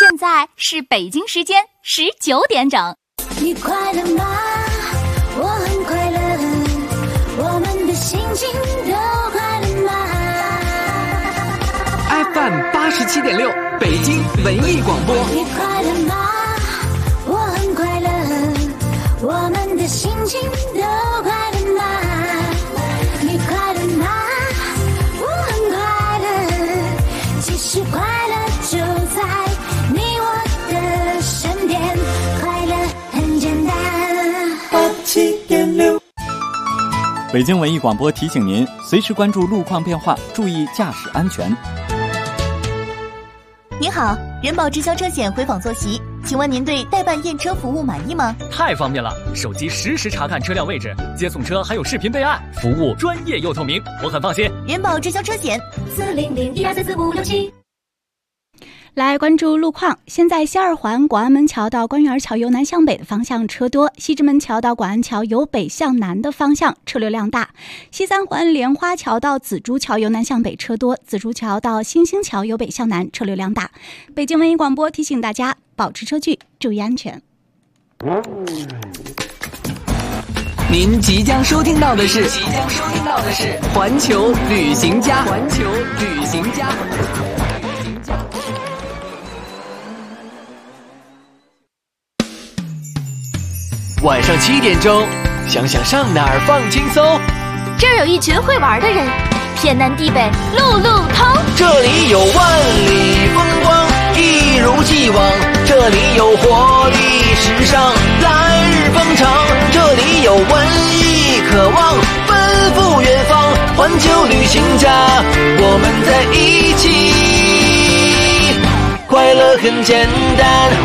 现在是北京时间19点整。 你快乐吗？我很快乐，我们的心情都快乐吗 ？FM 87.6，北京文艺广播。 你快乐吗？我很快乐，我们的心情都快乐吗？你快乐吗？我很快乐，其实快乐就在你我的身边，快乐很简单。87.6， 北京文艺广播提醒您，随时关注路况变化，注意驾驶安全。 您好，人保直销车险回访坐席，请问您对代办验车服务满意吗？ 太方便了，手机实时查看车辆位置，接送车还有视频备案，服务专业又透明，我很放心。 人保直销车险40012344567。 来关注路况，现在西二环广安门桥到官园桥由南向北的方向车多，西直门桥到广安桥由北向南的方向车流量大，西三环莲花桥到紫竹桥由南向北车多，紫竹桥到新兴桥由北向南车流量大。北京文艺广播提醒大家保持车距，注意安全。 您即将收听到的是环球旅行家。晚上7点钟，想想上哪儿放轻松。 这儿有一群会玩的人，天南地北路路通。 这里有万里风光，一如既往。这里有活力时尚，来日方长。这里有文艺渴望，奔赴远方。环球旅行家，我们在一起，快乐很简单。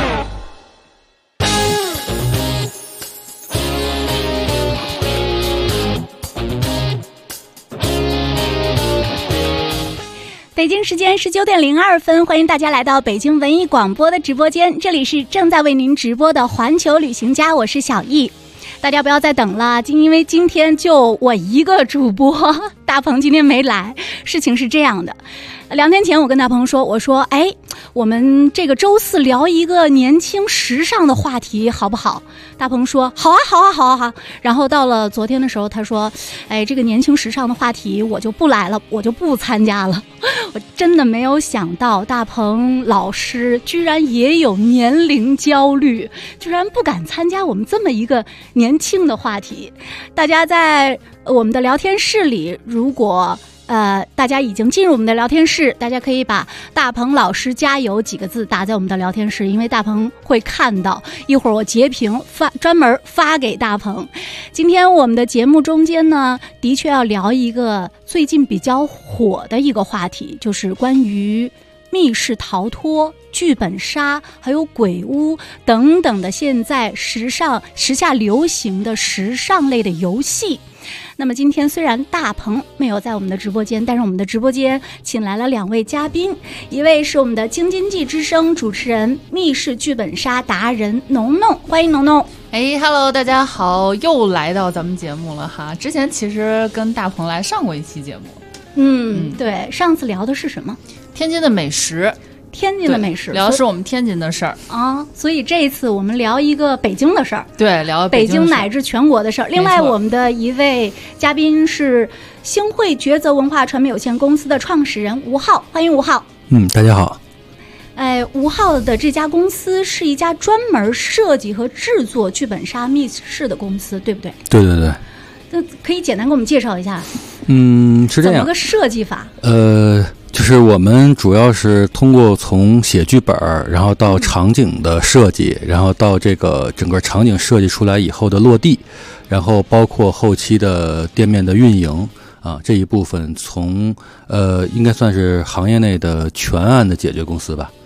北京时间19点02分，欢迎大家来到北京文艺广播的直播间，这里是正在为您直播的环球旅行家，我是小易。大家不要再等了，因为今天就我一个主播，大鹏今天没来。事情是这样的，2天前我跟大鹏说，我说我们这个周四聊一个年轻时尚的话题好不好？大鹏说好啊。然后到了昨天的时候，他说这个年轻时尚的话题我就不来了，我就不参加了。我真的没有想到大鹏老师居然也有年龄焦虑，居然不敢参加我们这么一个年轻的话题。大家在我们的聊天室里，如果大家已经进入我们的聊天室，大家可以把大鹏老师加油几个字打在我们的聊天室，因为大鹏会看到，一会儿我截屏专门发给大鹏。今天我们的节目中间呢，的确要聊一个最近比较火的一个话题，就是关于密室逃脱、剧本杀还有鬼屋等等的现在时下流行的时尚类的游戏。那么今天虽然大鹏没有在我们的直播间，但是我们的直播间请来了2位嘉宾，一位是我们的京津冀之声主持人、密室剧本杀达人农农，欢迎农农。 Hello， 大家好，又来到咱们节目了哈。之前其实跟大鹏来上过一期节目， 对，上次聊的是什么？ 天津的美食。 天津的美食， 聊的是我们天津的事儿啊，所以这一次我们聊一个北京的事儿， 对，聊北京乃至全国的事儿。另外，我们的一位嘉宾是星汇抉择文化传媒有限公司的创始人吴浩，欢迎吴浩。 大家好。 吴浩的这家公司是一家专门设计和制作剧本杀密室的公司，对不对？ 对。 那可以简单给我们介绍一下？ 是这样。 怎么个设计法？ 就是我们主要是通过从写剧本，然后到场景的设计，然后到这个整个场景设计出来以后的落地，然后包括后期的店面的运营啊，这一部分从应该算是行业内的全案的解决公司吧。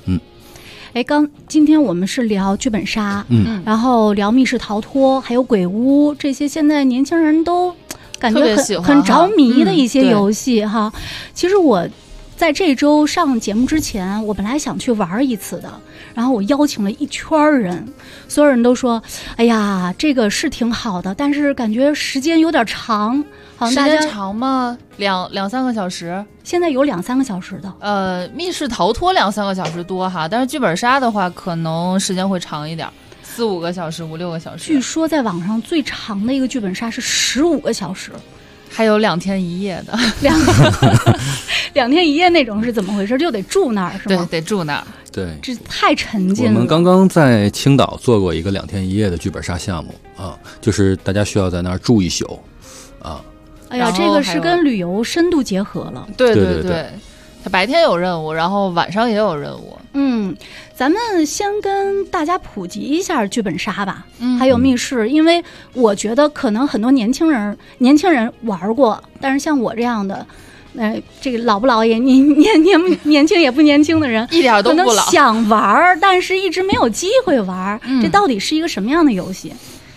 今天我们是聊剧本杀，然后聊密室逃脱，还有鬼屋，这些现在年轻人都感觉很着迷的一些游戏哈。其实我在这周上节目之前，我本来想去玩一次的，然后我邀请了一圈人，所有人都说：“哎呀，这个是挺好的，但是感觉时间有点长。”好像大家时间长吗？两三个小时。 现在有2-3个小时的。 密室逃脱2-3个小时多哈，但是剧本杀的话，可能时间会长一点，4-5个小时，5-6个小时。 据说在网上最长的一个剧本杀是15个小时。 还有2天1夜的 ，2天1夜那种是怎么回事？就得住那儿是吗？ 对，得住那儿。 对， 这太沉浸了。 我们刚刚在青岛做过一个2天1夜的剧本杀项目啊，就是大家需要在那儿住1宿啊。 哎呀，这个是跟旅游深度结合了。 对，它白天有任务，然后晚上也有任务。 咱们先跟大家普及一下剧本杀吧，还有密室，因为我觉得可能很多年轻人玩过，但是像我这样的，这个老不老也年轻也不年轻的人， 一点都不老， 可能想玩，但是一直没有机会玩。这到底是一个什么样的游戏？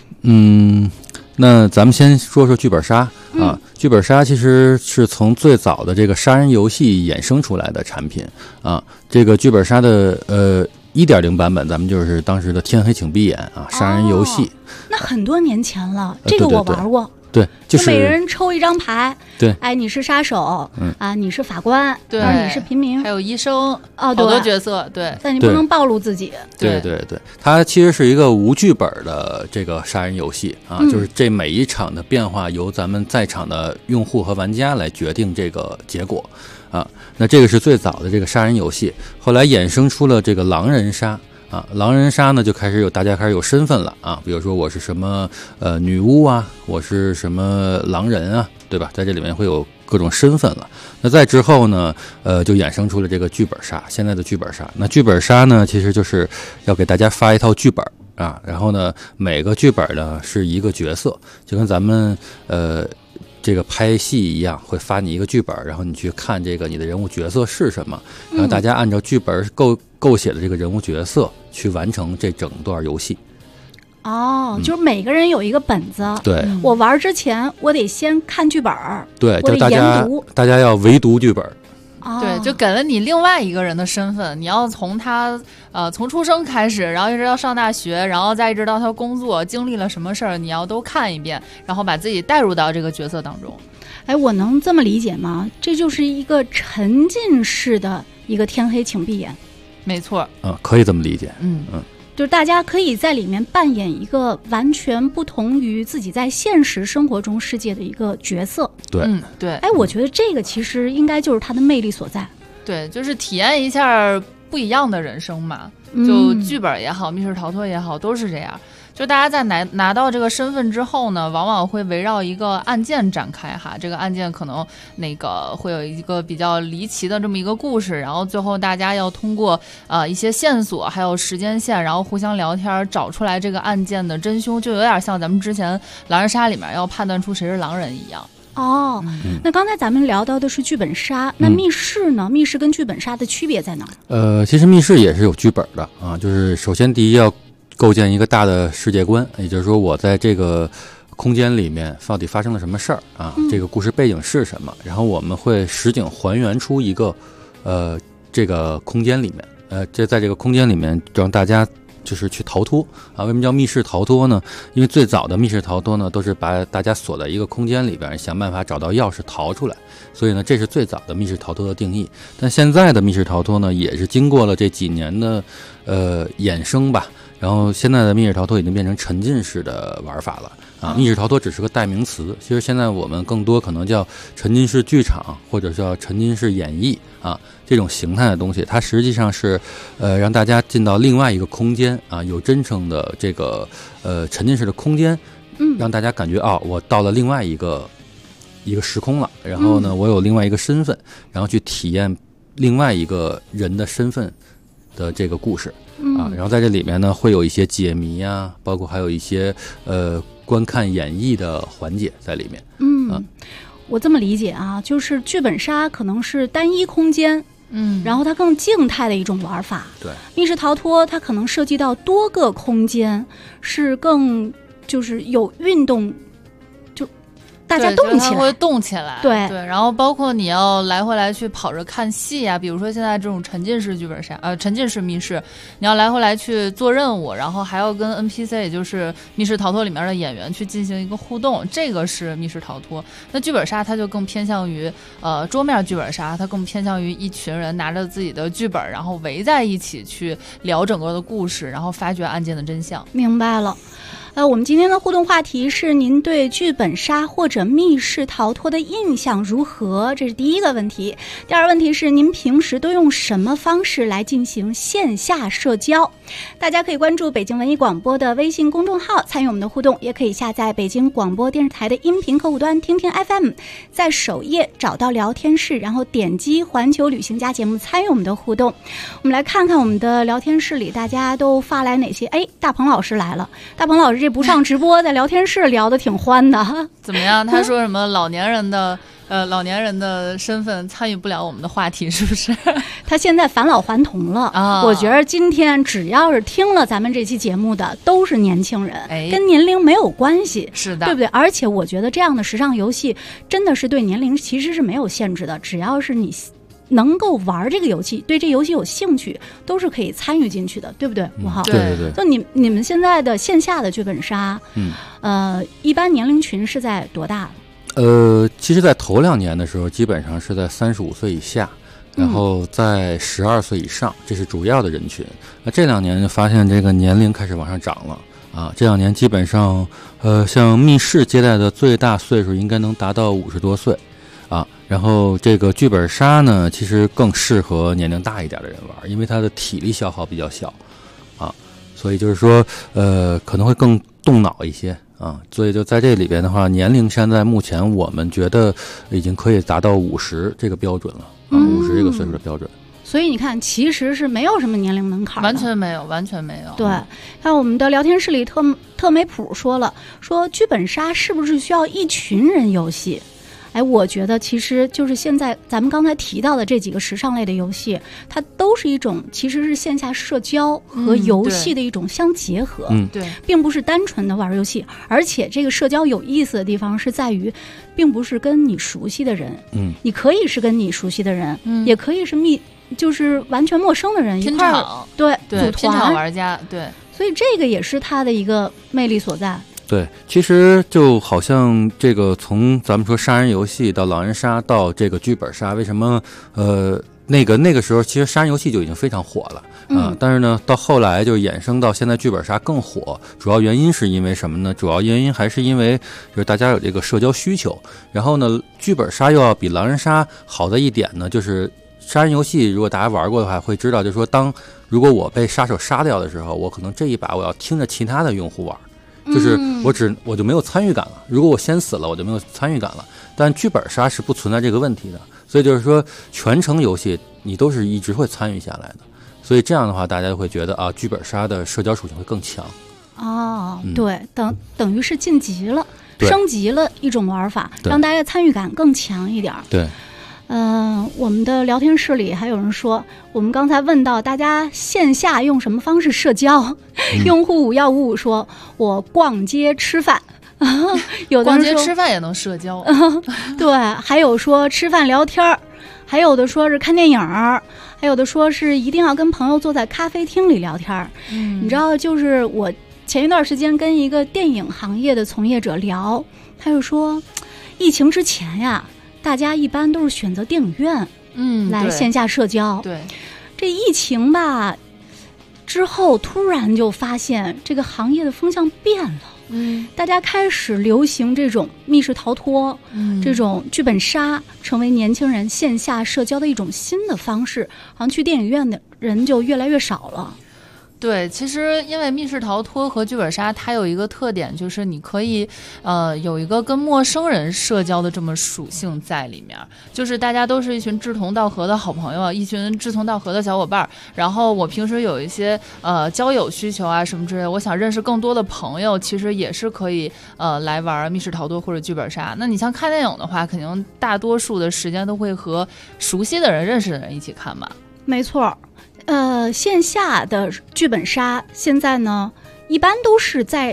那咱们先说说剧本杀啊。剧本杀其实是从最早的这个杀人游戏衍生出来的产品啊。这个剧本杀的1.0版本，咱们就是当时的天黑请闭眼啊，杀人游戏。 那很多年前了，这个我玩过。 对，就是每人抽一张牌。 对， 哎，你是杀手，你是法官， 对， 你是平民， 还有医生， 好多角色，对。 但你不能暴露自己。 对，它其实是一个无剧本的这个杀人游戏啊，就是这每一场的变化由咱们在场的用户和玩家来决定这个结果啊。那这个是最早的这个杀人游戏，后来衍生出了这个狼人杀。狼人杀呢，就大家开始有身份了啊，比如说我是什么女巫啊，我是什么狼人啊，对吧？在这里面会有各种身份了。那再之后呢，就衍生出了这个剧本杀，现在的剧本杀。那剧本杀呢，其实就是要给大家发一套剧本啊，然后呢，每个剧本呢是一个角色，就跟咱们这个拍戏一样，会发你一个剧本，然后你去看这个你的人物角色是什么，然后大家按照剧本构写的这个人物角色去完成这整段游戏。 就是每个人有一个本子。 对， 我玩之前我得先看剧本。 对， 就大家要围读剧本。 对，就给了你另外一个人的身份，你要从他从出生开始，然后一直到上大学，然后再一直到他工作经历了什么事儿，你要都看一遍，然后把自己带入到这个角色当中。 哎，我能这么理解吗？这就是一个沉浸式的一个天黑请闭眼。 没错， 可以这么理解。 就是大家可以在里面扮演一个完全不同于自己在现实生活中世界的一个角色。 对， 对。 哎，我觉得这个其实应该就是它的魅力所在。 对，就是体验一下不一样的人生嘛。就剧本也好，密室逃脱也好，都是这样。就大家在拿到这个身份之后呢，往往会围绕一个案件展开哈。这个案件可能会有一个比较离奇的这么一个故事，然后最后大家要通过一些线索还有时间线，然后互相聊天找出来这个案件的真凶，就有点像咱们之前狼人杀里面要判断出谁是狼人一样。 那刚才咱们聊到的是剧本杀，那密室呢？密室跟剧本杀的区别在哪？ 其实密室也是有剧本的啊，就是首先第一要构建一个大的世界观，也就是说我在这个空间里面到底发生了什么事儿啊？这个故事背景是什么？然后我们会实景还原出一个这个空间里面，在这个空间里面让大家就是去逃脱啊。为什么叫密室逃脱呢？因为最早的密室逃脱呢，都是把大家锁在一个空间里边，想办法找到钥匙逃出来。所以呢，这是最早的密室逃脱的定义。但现在的密室逃脱呢，也是经过了这几年的衍生吧。然后现在的密室逃脱已经变成沉浸式的玩法了啊！密室逃脱只是个代名词，其实现在我们更多可能叫沉浸式剧场，或者叫沉浸式演绎啊，这种形态的东西，它实际上是让大家进到另外一个空间啊，有真正的这个沉浸式的空间，让大家感觉我到了另外一个时空了，然后呢，我有另外一个身份，然后去体验另外一个人的身份的这个故事。然后在这里面呢，会有一些解谜啊，包括还有一些观看演绎的环节在里面。 我这么理解啊，就是剧本杀可能是单一空间，然后它更静态的一种玩法。 对， 密室逃脱它可能涉及到多个空间，是更就是有运动，就大家动起来， 会动起来。 对， 然后包括你要来回来去跑着看戏呀，比如说现在这种沉浸式剧本杀，沉浸式密室，你要来回来去做任务，然后还要跟 NPC， 也就是密室逃脱里面的演员去进行一个互动，这个是密室逃脱。那剧本杀它就更偏向于桌面剧本杀，它更偏向于一群人拿着自己的剧本，然后围在一起去聊整个的故事，然后发掘案件的真相。 明白了。我们今天的互动话题是您对剧本杀或者密室逃脱的印象如何？这是第一个问题。第二个问题是您平时都用什么方式来进行线下社交？大家可以关注北京文艺广播的微信公众号参与我们的互动，也可以下载北京广播电视台的音频客户端听听 FM， 在首页找到聊天室，然后点击环球旅行家节目参与我们的互动。我们来看看我们的聊天室里大家都发来哪些。大鹏老师来了，大鹏老师这不上直播，在聊天室聊得挺欢的。 怎么样？他说什么老年人的身份参与不了我们的话题，是不是？ 他现在返老还童了啊！我觉得今天只要是听了咱们这期节目的，都是年轻人，跟年龄没有关系， 是的， 对不对？而且我觉得这样的时尚游戏真的是对年龄其实是没有限制的，只要是你能够玩这个游戏，对这游戏有兴趣，都是可以参与进去的，对不对？吴浩， 对。 就你们现在的线下的剧本杀，一般年龄群是在多大？ 其实在头2年的时候，基本上是在35岁以下，然后在12岁以上，这是主要的人群。那这2年就发现这个年龄开始往上涨了啊！这2年基本上，像密室接待的最大岁数应该能达到50多岁啊。然后这个剧本杀呢，其实更适合年龄大一点的人玩，因为它的体力消耗比较小啊，所以就是说，可能会更动脑一些。所以就在这里边的话，年龄现在目前我们觉得已经可以达到50这个标准了，50这个岁数的标准。 所以你看，其实是没有什么年龄门槛的， 完全没有。 对，看我们的聊天室里特美普说剧本杀是不是需要一群人游戏？我觉得其实就是现在咱们刚才提到的这几个时尚类的游戏，它都是一种其实是线下社交和游戏的一种相结合， 对， 并不是单纯的玩游戏。而且这个社交有意思的地方是在于，并不是跟你熟悉的人，你可以是跟你熟悉的人，也可以是就是完全陌生的人拼场， 对， 组团拼场玩家，对， 所以这个也是它的一个魅力所在。 对，其实就好像这个从咱们说杀人游戏到狼人杀到这个剧本杀，为什么那个时候其实杀人游戏就已经非常火了但是呢到后来就衍生到现在剧本杀更火，主要原因是因为什么呢？主要原因还是因为就是大家有这个社交需求，然后呢剧本杀又要比狼人杀好的一点呢，就是杀人游戏如果大家玩过的话会知道，就是说如果我被杀手杀掉的时候，我可能这一把我要听着其他的用户玩，就是我就没有参与感了。如果我先死了，我就没有参与感了。但剧本杀是不存在这个问题的，所以就是说全程游戏你都是一直会参与下来的。所以这样的话，大家就会觉得剧本杀的社交属性会更强。 对，等于是晋级了，升级了一种玩法，让大家参与感更强一点。 对。 我们的聊天室里还有人说，我们刚才问到大家线下用什么方式社交，用户5155说我逛街吃饭，有的人说逛街吃饭也能社交， 对，还有说吃饭聊天，还有的说是看电影，还有的说是一定要跟朋友坐在咖啡厅里聊天。你知道，就是我前一段时间跟一个电影行业的从业者聊，他就说疫情之前呀，大家一般都是选择电影院来线下社交。 对， 这疫情吧之后，突然就发现这个行业的风向变了。大家开始流行这种密室逃脱，这种剧本杀，成为年轻人线下社交的一种新的方式。好像去电影院的人就越来越少了。 对，其实因为密室逃脱和剧本杀它有一个特点，就是你可以有一个跟陌生人社交的这么属性在里面，就是大家都是一群志同道合的好朋友，一群志同道合的小伙伴。然后我平时有一些交友需求啊什么之类的，我想认识更多的朋友，其实也是可以来玩密室逃脱或者剧本杀。那你像看电影的话，肯定大多数的时间都会和熟悉的人、认识的人一起看嘛。 没错。线下的剧本杀现在呢，一般都是在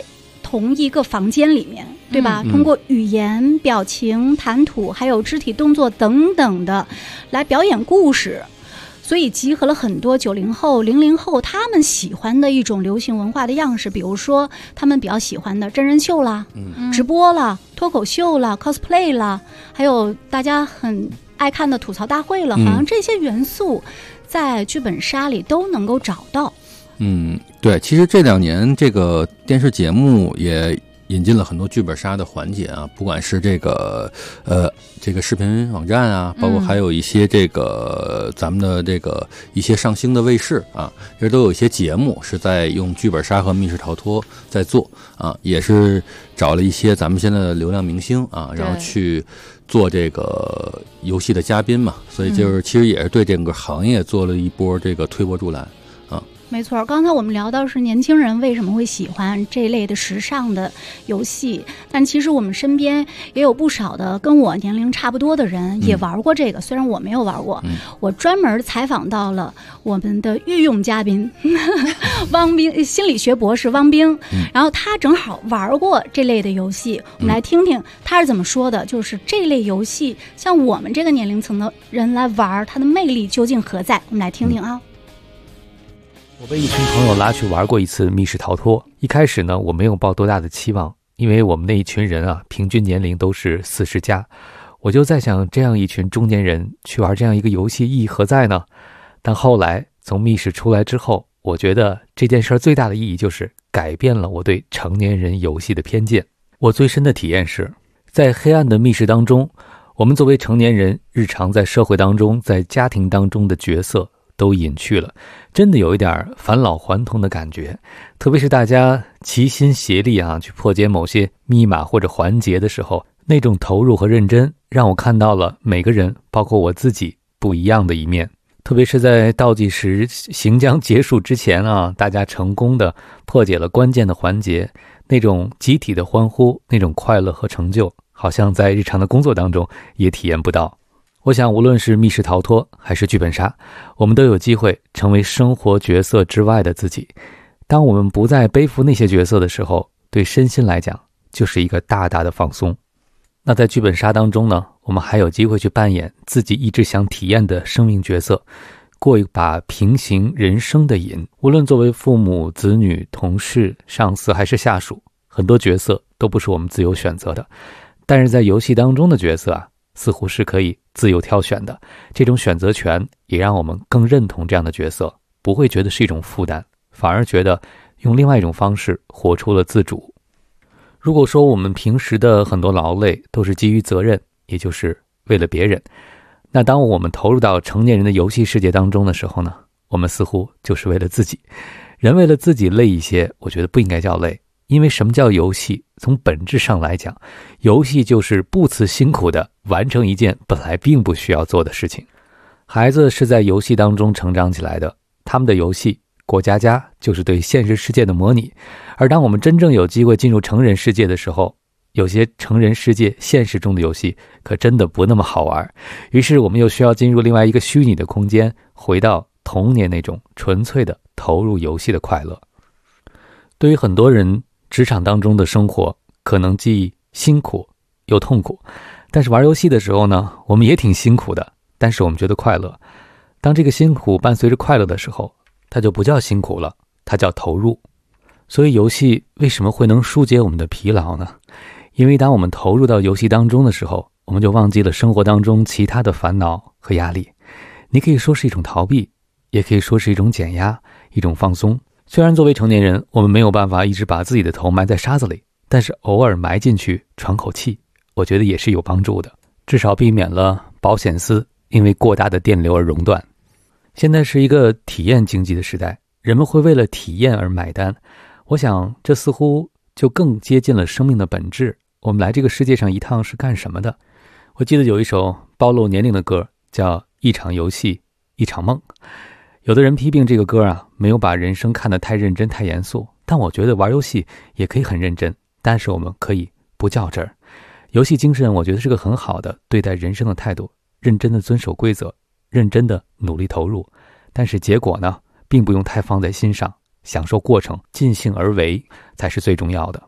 同一个房间里面，对吧？通过语言、表情、谈吐，还有肢体动作等等的来表演故事。所以集合了很多90后、00后他们喜欢的一种流行文化的样式，比如说他们比较喜欢的真人秀啦、直播啦、脱口秀啦、cosplay 啦，还有大家很爱看的吐槽大会了，好像这些元素在剧本杀里都能够找到。 对，其实这2年这个电视节目也引进了很多剧本杀的环节啊，不管是这个视频网站啊，包括还有一些这个咱们的这个一些上星的卫视啊，其实都有一些节目是在用剧本杀和密室逃脱在做啊，也是找了一些咱们现在的流量明星啊，然后去做这个游戏的嘉宾嘛，所以就是其实也是对整个行业做了一波这个推波助澜啊。 没错，刚才我们聊到是年轻人为什么会喜欢这一类的时尚的游戏，但其实我们身边也有不少的跟我年龄差不多的人也玩过这个，虽然我没有玩过。我专门采访到了我们的御用嘉宾汪冰，心理学博士汪冰，然后他正好玩过这类的游戏，我们来听听他是怎么说的，就是这类游戏像我们这个年龄层的人来玩，它的魅力究竟何在？我们来听听啊。 我被一群朋友拉去玩过一次密室逃脱，一开始呢，我没有抱多大的期望，因为我们那一群人啊，平均年龄都是40加，我就在想，这样一群中年人去玩这样一个游戏意义何在呢？但后来从密室出来之后，我觉得这件事最大的意义就是改变了我对成年人游戏的偏见。我最深的体验是，在黑暗的密室当中，我们作为成年人，日常在社会当中，在家庭当中的角色都隐去了，真的有一点返老还童的感觉。特别是大家齐心协力啊，去破解某些密码或者环节的时候，那种投入和认真，让我看到了每个人，包括我自己不一样的一面。特别是在倒计时行将结束之前啊，大家成功的破解了关键的环节，那种集体的欢呼，那种快乐和成就，好像在日常的工作当中也体验不到。我想无论是密室逃脱还是剧本杀，我们都有机会成为生活角色之外的自己。当我们不再背负那些角色的时候，对身心来讲就是一个大大的放松。那在剧本杀当中呢，我们还有机会去扮演自己一直想体验的生命角色，过一把平行人生的瘾。无论作为父母、子女、同事、上司还是下属，很多角色都不是我们自由选择的，但是在游戏当中的角色啊，似乎是可以自由挑选的。这种选择权也让我们更认同这样的角色，不会觉得是一种负担，反而觉得用另外一种方式活出了自主。如果说我们平时的很多劳累都是基于责任，也就是为了别人，那当我们投入到成年人的游戏世界当中的时候呢，我们似乎就是为了自己。人为了自己累一些，我觉得不应该叫累，因为什么叫游戏？从本质上来讲，游戏就是不辞辛苦的完成一件本来并不需要做的事情。孩子是在游戏当中成长起来的，他们的游戏过家家就是对现实世界的模拟。而当我们真正有机会进入成人世界的时候，有些成人世界现实中的游戏可真的不那么好玩，于是我们又需要进入另外一个虚拟的空间，回到童年那种纯粹的投入游戏的快乐。对于很多人，职场当中的生活可能既辛苦又痛苦，但是玩游戏的时候呢，我们也挺辛苦的，但是我们觉得快乐。当这个辛苦伴随着快乐的时候，它就不叫辛苦了，它叫投入。所以游戏为什么会能疏解我们的疲劳呢？因为当我们投入到游戏当中的时候，我们就忘记了生活当中其他的烦恼和压力。你可以说是一种逃避，也可以说是一种减压，一种放松。虽然作为成年人，我们没有办法一直把自己的头埋在沙子里，但是偶尔埋进去喘口气，我觉得也是有帮助的，至少避免了保险丝因为过大的电流而熔断。现在是一个体验经济的时代，人们会为了体验而买单。我想这似乎就更接近了生命的本质。我们来这个世界上一趟是干什么的？我记得有一首暴露年龄的歌叫《一场游戏一场梦》。有的人批评这个歌啊，没有把人生看得太认真太严肃，但我觉得玩游戏也可以很认真，但是我们可以不较真儿。游戏精神我觉得是个很好的对待人生的态度，认真的遵守规则，认真的努力投入，但是结果呢，并不用太放在心上，享受过程，尽兴而为才是最重要的。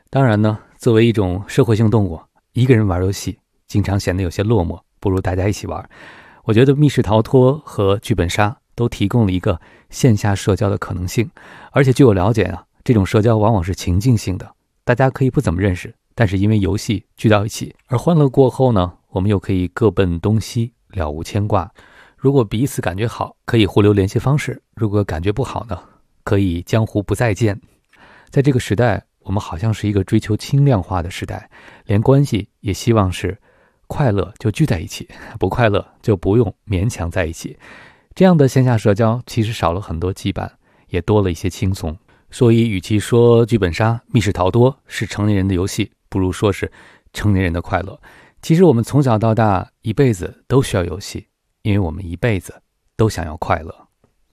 当然呢，作为一种社会性动物，一个人玩游戏经常显得有些落寞，不如大家一起玩。我觉得密室逃脱和剧本杀都提供了一个线下社交的可能性，而且据我了解啊，这种社交往往是情境性的，大家可以不怎么认识，但是因为游戏聚到一起，而欢乐过后呢，我们又可以各奔东西，了无牵挂。如果彼此感觉好，可以互留联系方式；如果感觉不好呢，可以江湖不再见。在这个时代，我们好像是一个追求轻量化的时代，连关系也希望是快乐就聚在一起，不快乐就不用勉强在一起。这样的线下社交其实少了很多羁绊，也多了一些轻松。所以与其说剧本杀、密室逃脱是成年人的游戏，不如说是成年人的快乐。其实我们从小到大一辈子都需要游戏，因为我们一辈子都想要快乐。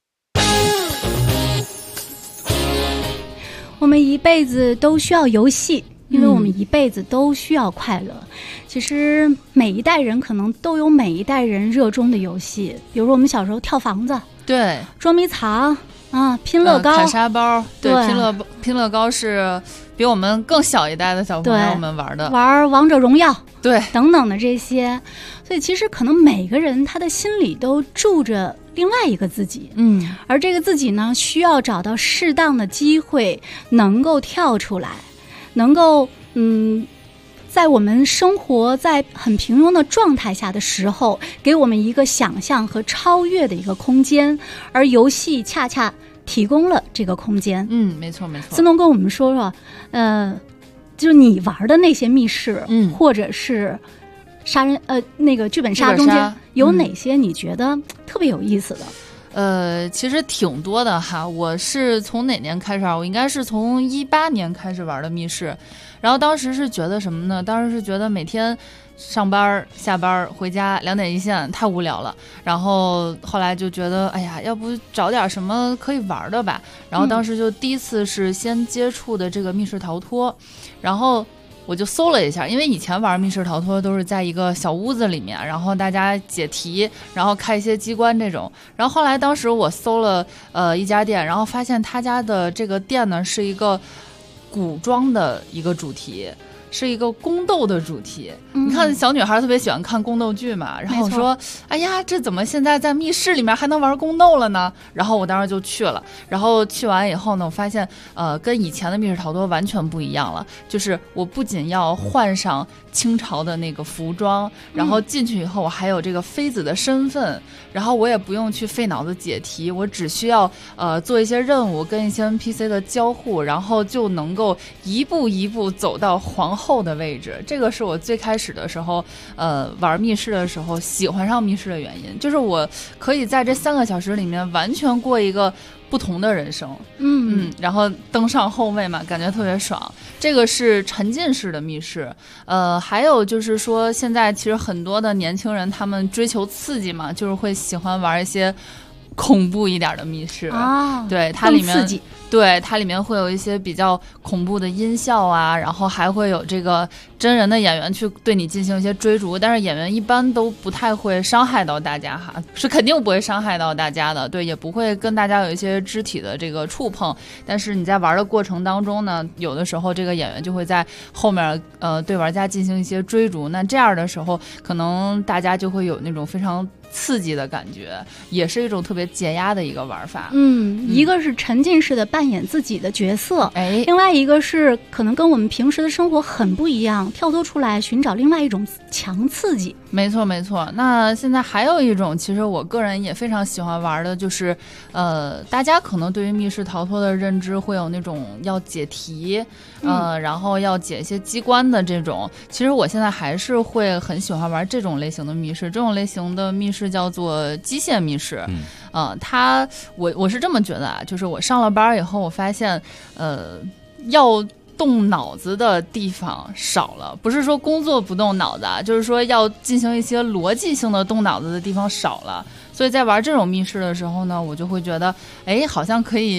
我们一辈子都需要游戏，因为我们一辈子都需要快乐。其实每一代人可能都有每一代人热衷的游戏，比如说我们小时候跳房子， 对， 捉迷藏啊，拼乐高、 砍沙包，对，拼乐高是比我们更小一代的小朋友们玩的， 玩王者荣耀， 对， 等等的这些。所以其实可能每个人他的心里都住着另外一个自己，而这个自己呢，需要找到适当的机会，能够跳出来，能够在我们生活在很平庸的状态下的时候，给我们一个想象和超越的一个空间，而游戏恰恰提供了这个空间。 没错没错。 思农跟我们说说，就是你玩的那些密室，或者是杀人那个剧本杀中间有哪些你觉得特别有意思的？ 其实挺多的哈。我是从哪年开始我应该是从18年开始玩的密室。然后当时是觉得什么呢？当时是觉得每天上班下班回家2点一线太无聊了，然后后来就觉得哎呀，要不找点什么可以玩的吧。然后当时就第一次是先接触的这个密室逃脱，然后我就搜了一下，因为以前玩密室逃脱都是在一个小屋子里面，然后大家解题，然后开一些机关这种。然后后来当时我搜了一家店，然后发现他家的这个店呢是一个古装的一个主题，是一个宫斗的主题。你看小女孩特别喜欢看宫斗剧嘛，然后我说哎呀，这怎么现在在密室里面还能玩宫斗了呢？然后我当时就去了，然后去完以后呢，我发现跟以前的密室逃脱完全不一样了。就是我不仅要换上清朝的那个服装，然后进去以后我还有这个妃子的身份，然后我也不用去费脑子解题，我只需要做一些任务，跟一些 NPC 的交互，然后就能够一步一步走到皇后的位置。这个是我最开始的时候玩密室的时候喜欢上密室的原因，就是我可以在这3个小时里面完全过一个不同的人生。然后登上后位嘛，感觉特别爽。这个是沉浸式的密室。还有就是说现在其实很多的年轻人他们追求刺激嘛，就是会喜欢玩一些恐怖一点的密室。对，它里面对，它里面会有一些比较恐怖的音效啊，然后还会有这个真人的演员去对你进行一些追逐，但是演员一般都不太会伤害到大家哈，是肯定不会伤害到大家的，对，也不会跟大家有一些肢体的这个触碰。但是你在玩的过程当中呢，有的时候这个演员就会在后面对玩家进行一些追逐，那这样的时候可能大家就会有那种非常刺激的感觉，也是一种特别解压的一个玩法。 一个是沉浸式的扮演自己的角色，另外一个是可能跟我们平时的生活很不一样，跳脱出来寻找另外一种强刺激。 没错没错。那现在还有一种其实我个人也非常喜欢玩的，就是大家可能对于密室逃脱的认知会有那种要解题然后要解一些机关的这种，其实我现在还是会很喜欢玩这种类型的密室。这种类型的密室叫做机械密室。我是这么觉得啊，就是我上了班以后我发现要动脑子的地方少了，不是说工作不动脑子啊，就是说要进行一些逻辑性的动脑子的地方少了。所以在玩这种密室的时候呢，我就会觉得好像可以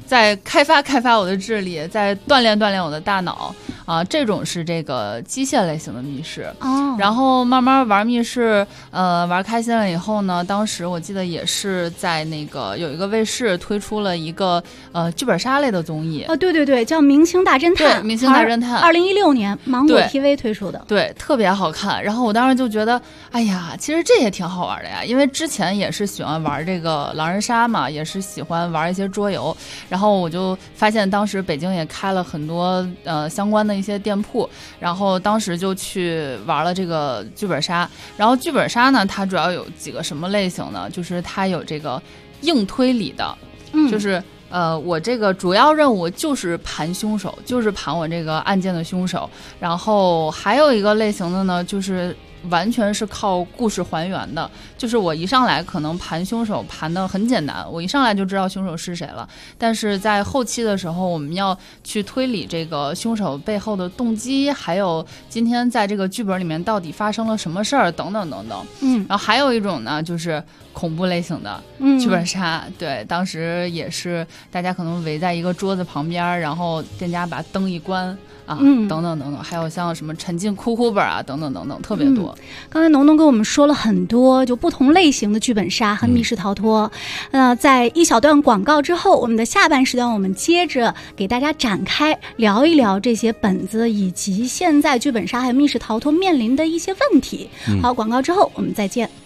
再开发我的智力，再锻炼我的大脑啊，这种是这个机械类型的密室。然后慢慢玩密室，玩开心了以后呢，当时我记得也是在那个有一个卫视推出了一个剧本杀类的综艺。 对，叫《明星大侦探》。 对，明星大侦探 ，2016年芒果 TV 推出的。 对，特别好看。然后我当时就觉得，哎呀，其实这也挺好玩的呀，因为之前也是喜欢玩这个狼人杀嘛，也是喜欢玩一些桌游。然后我就发现当时北京也开了很多相关的一些店铺，然后当时就去玩了这个剧本杀。然后剧本杀呢，它主要有几个什么类型呢？就是它有这个硬推理的，就是我这个主要任务就是盘凶手，就是盘我这个案件的凶手。然后还有一个类型的呢，就是完全是靠故事还原的，就是我一上来可能盘凶手盘得很简单，我一上来就知道凶手是谁了，但是在后期的时候我们要去推理这个凶手背后的动机，还有今天在这个剧本里面到底发生了什么事儿等等等等。然后还有一种呢，就是恐怖类型的剧本杀。对，当时也是大家可能围在一个桌子旁边，然后店家把灯一关啊，等等等等，还有像什么沉浸哭哭本啊，等等等等，特别多。 刚才农农跟我们说了很多就不同类型的剧本杀和密室逃脱。在一小段广告之后，我们的下半时段我们接着给大家展开聊一聊这些本子以及现在剧本杀还有密室逃脱面临的一些问题。好，广告之后我们再见。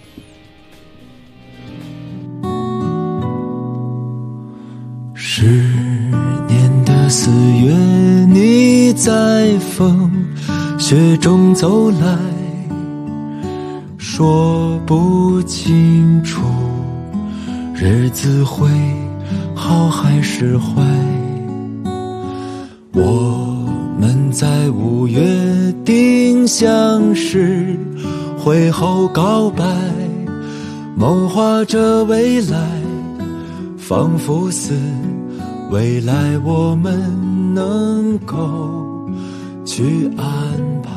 10年的4月，你在风雪中走来，说不清楚日子会好还是坏。我们在5月定相识，会后告白，谋划着未来，仿佛似未来我们能够去安排。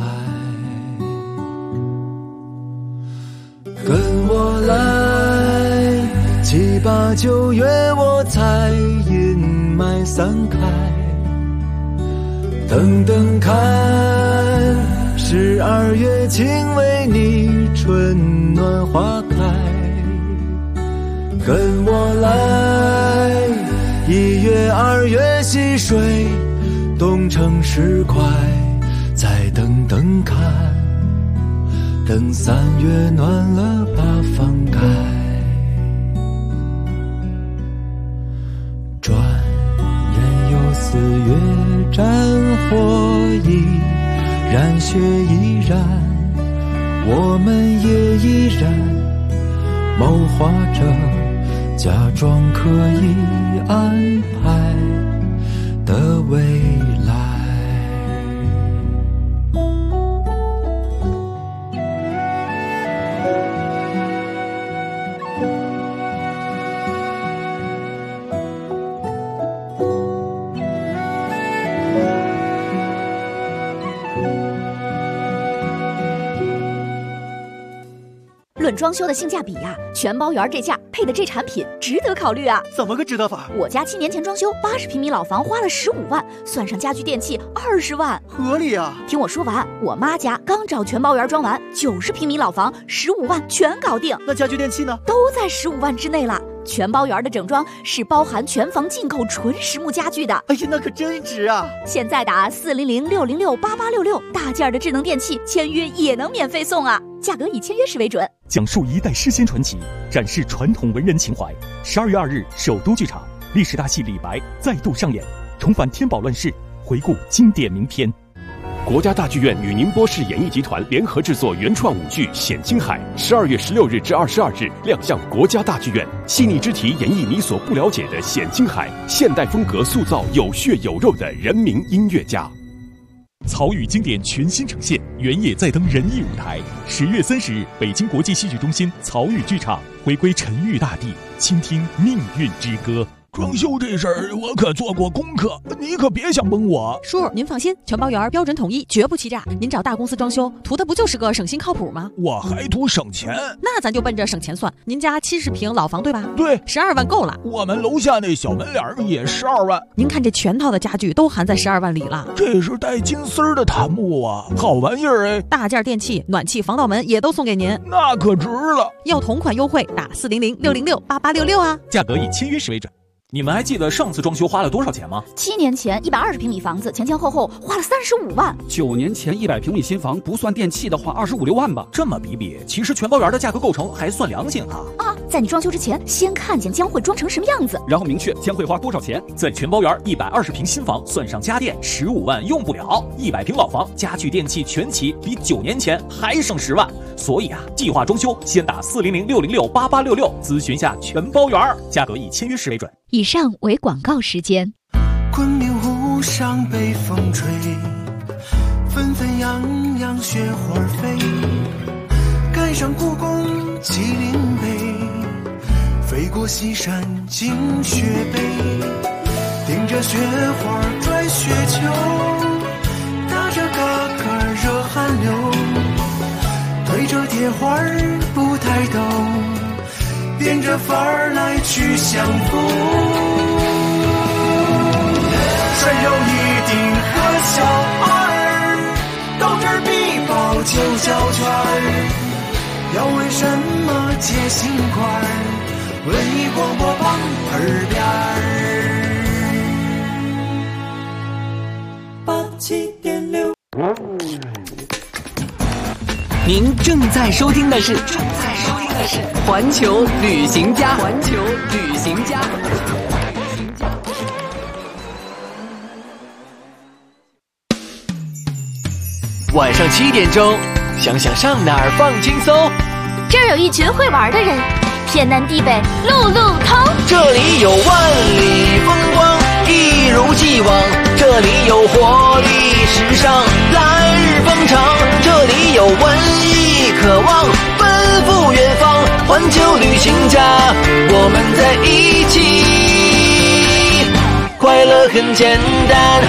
跟我来，7、8、9月我才阴霾散开，等等看12月请为你春暖花开。跟我来，1月2月溪水东城市快，再等等看，等3月暖了把放开。转眼又4月，战火已燃，雪已燃，我们也依然谋划着假装可以安排的未来。 论装修的性价比呀，全包园这价配的这产品值得考虑啊！ 怎么个值得法？ 我家7年前装修80平米老房花了15万，算上家居电器20万， 合理啊！ 听我说完，我妈家刚找全包园装完，90平米老房15万全搞定。 那家居电器呢？ 都在15万之内了。全包园的整装是包含全房进口纯实木家具的。 哎呀，那可真值啊！ 现在打400-606-8866，大件的智能电器签约也能免费送啊！价格以签约时为准。 讲述一代诗仙传奇，展示传统文人情怀。12月2日，首都剧场历史大戏《李白》再度上演，重返天宝乱世，回顾经典名篇。 国家大剧院与宁波市演艺集团联合制作原创舞剧《显青海》，12月16日至22日亮相国家大剧院。细腻之题演绎你所不了解的显青海，现代风格塑造有血有肉的人民音乐家。 曹禺经典全新呈现，原野再登人艺舞台。10月30日，北京国际戏剧中心曹禺剧场回归沉郁大地，倾听命运之歌。 装修这事儿我可做过功课，你可别想蒙我。 叔，您放心，全包园标准统一，绝不欺诈。您找大公司装修，图的不就是个省心靠谱吗？ 我还图省钱， 那咱就奔着省钱算。您家70平老房对吧？ 对 ，12万够了。 我们楼下那小门脸也12万。 您看这全套的家具都含在12万里了。 这是带金丝的檀木啊，好玩意儿哎！ 大件电器、暖气、防盗门也都送给您， 那可值了。 要同款优惠，打400-606-8866啊！ 价格以签约时为准。你们还记得上次装修花了多少钱吗 ？7年前120平米房子前后花了35万。 9年前100平米新房不算电器的话25、6万吧。 这么比，其实全包园的价格构成还算良心哈。 在你装修之前，先看见将会装成什么样子， 然后明确将会花多少钱。 在全包园120平新房算上家电15万用不了，100平老房家具电器全齐，比9年前还省10万。所以计划装修先打400-606-8866咨询下全包园，价格以签约时为准。 以上为广告时间。 昆明湖上北风吹，纷纷扬扬雪花飞，赶上故宫麒麟碑，飞过西山进雪北，顶着雪花拽雪球，打着嘎嘎热汗流，对着铁花不抬头，变着法儿来去相逢。山有一定和小二，到这儿必报9小圈儿。要为什么接心块儿？文艺广播旁耳边儿。87.6。 您正在收听的是环球旅行家。晚上7点钟，想上哪儿放轻松？ 这儿有一群会玩的人，天南地北路路通。 这里有万里风光，一如既往。这里有活力时尚，来日方长。这里有文艺渴望，奔赴远方。环球旅行家，我们在一起，快乐很简单。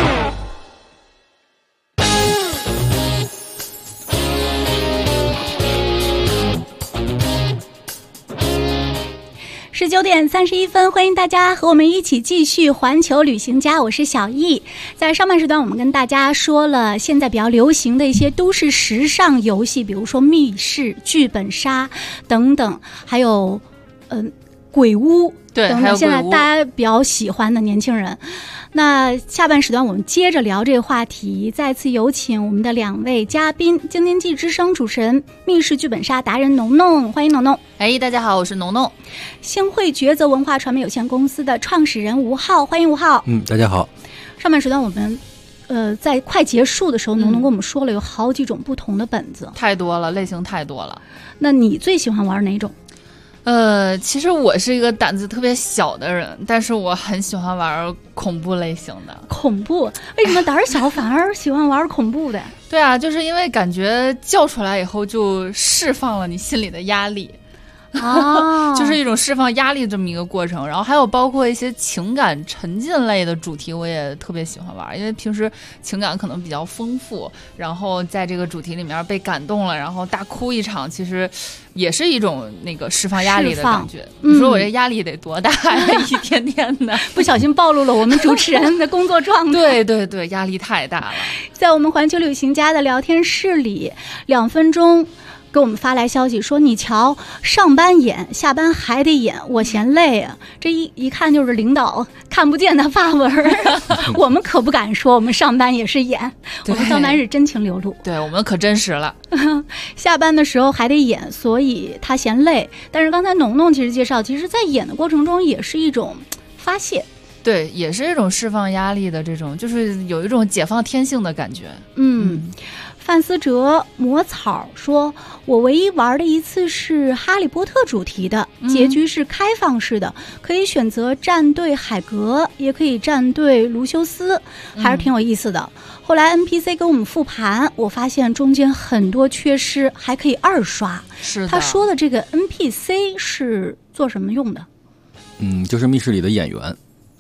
19点31分，欢迎大家和我们一起继续环球旅行家，我是小易。在上半时段，我们跟大家说了现在比较流行的一些都市时尚游戏，比如说密室、剧本杀等等，还有鬼屋等等，现在大家比较喜欢的年轻人。那下半时段我们接着聊这个话题，再次有请我们的2位嘉宾，京津冀之声主持人、密室剧本杀达人农农，欢迎农农。 大家好，我是农农。 星汇抉择文化传媒有限公司的创始人吴浩，欢迎吴浩。 大家好。 上半时段我们在快结束的时候，农农跟我们说了有好几种不同的本子， 太多了，类型太多了。 那你最喜欢玩哪种？ 其实我是一个胆子特别小的人，但是我很喜欢玩恐怖类型的。 恐怖？为什么胆儿小反而喜欢玩恐怖的？ 对啊，就是因为感觉叫出来以后就释放了你心里的压力。就是一种释放压力这么一个过程。然后还有包括一些情感沉浸类的主题我也特别喜欢玩，因为平时情感可能比较丰富，然后在这个主题里面被感动了，然后大哭一场，其实也是一种那个释放压力的感觉。你说我这压力得多大呀？一天天的不小心暴露了我们主持人的工作状态。 对，压力太大了。 在我们环球旅行家的聊天室里，2分钟给我们发来消息说，你瞧，上班演，下班还得演，我嫌累啊。这一看就是领导看不见的发文。我们可不敢说我们上班也是演，我们上班是真情流露。 对，我们可真实了。 下班的时候还得演，所以他嫌累。但是刚才农农其实介绍，其实在演的过程中也是一种发泄。 对，也是一种释放压力的这种，就是有一种解放天性的感觉。 范思哲魔草说，我唯一玩的一次是哈利波特主题的，结局是开放式的，可以选择站队海格，也可以站队卢修斯，还是挺有意思的。后来 NPC 给我们复盘，我发现中间很多缺失，还可以2刷。 是的。 他说的这个 NPC 是做什么用的？ 就是密室里的演员。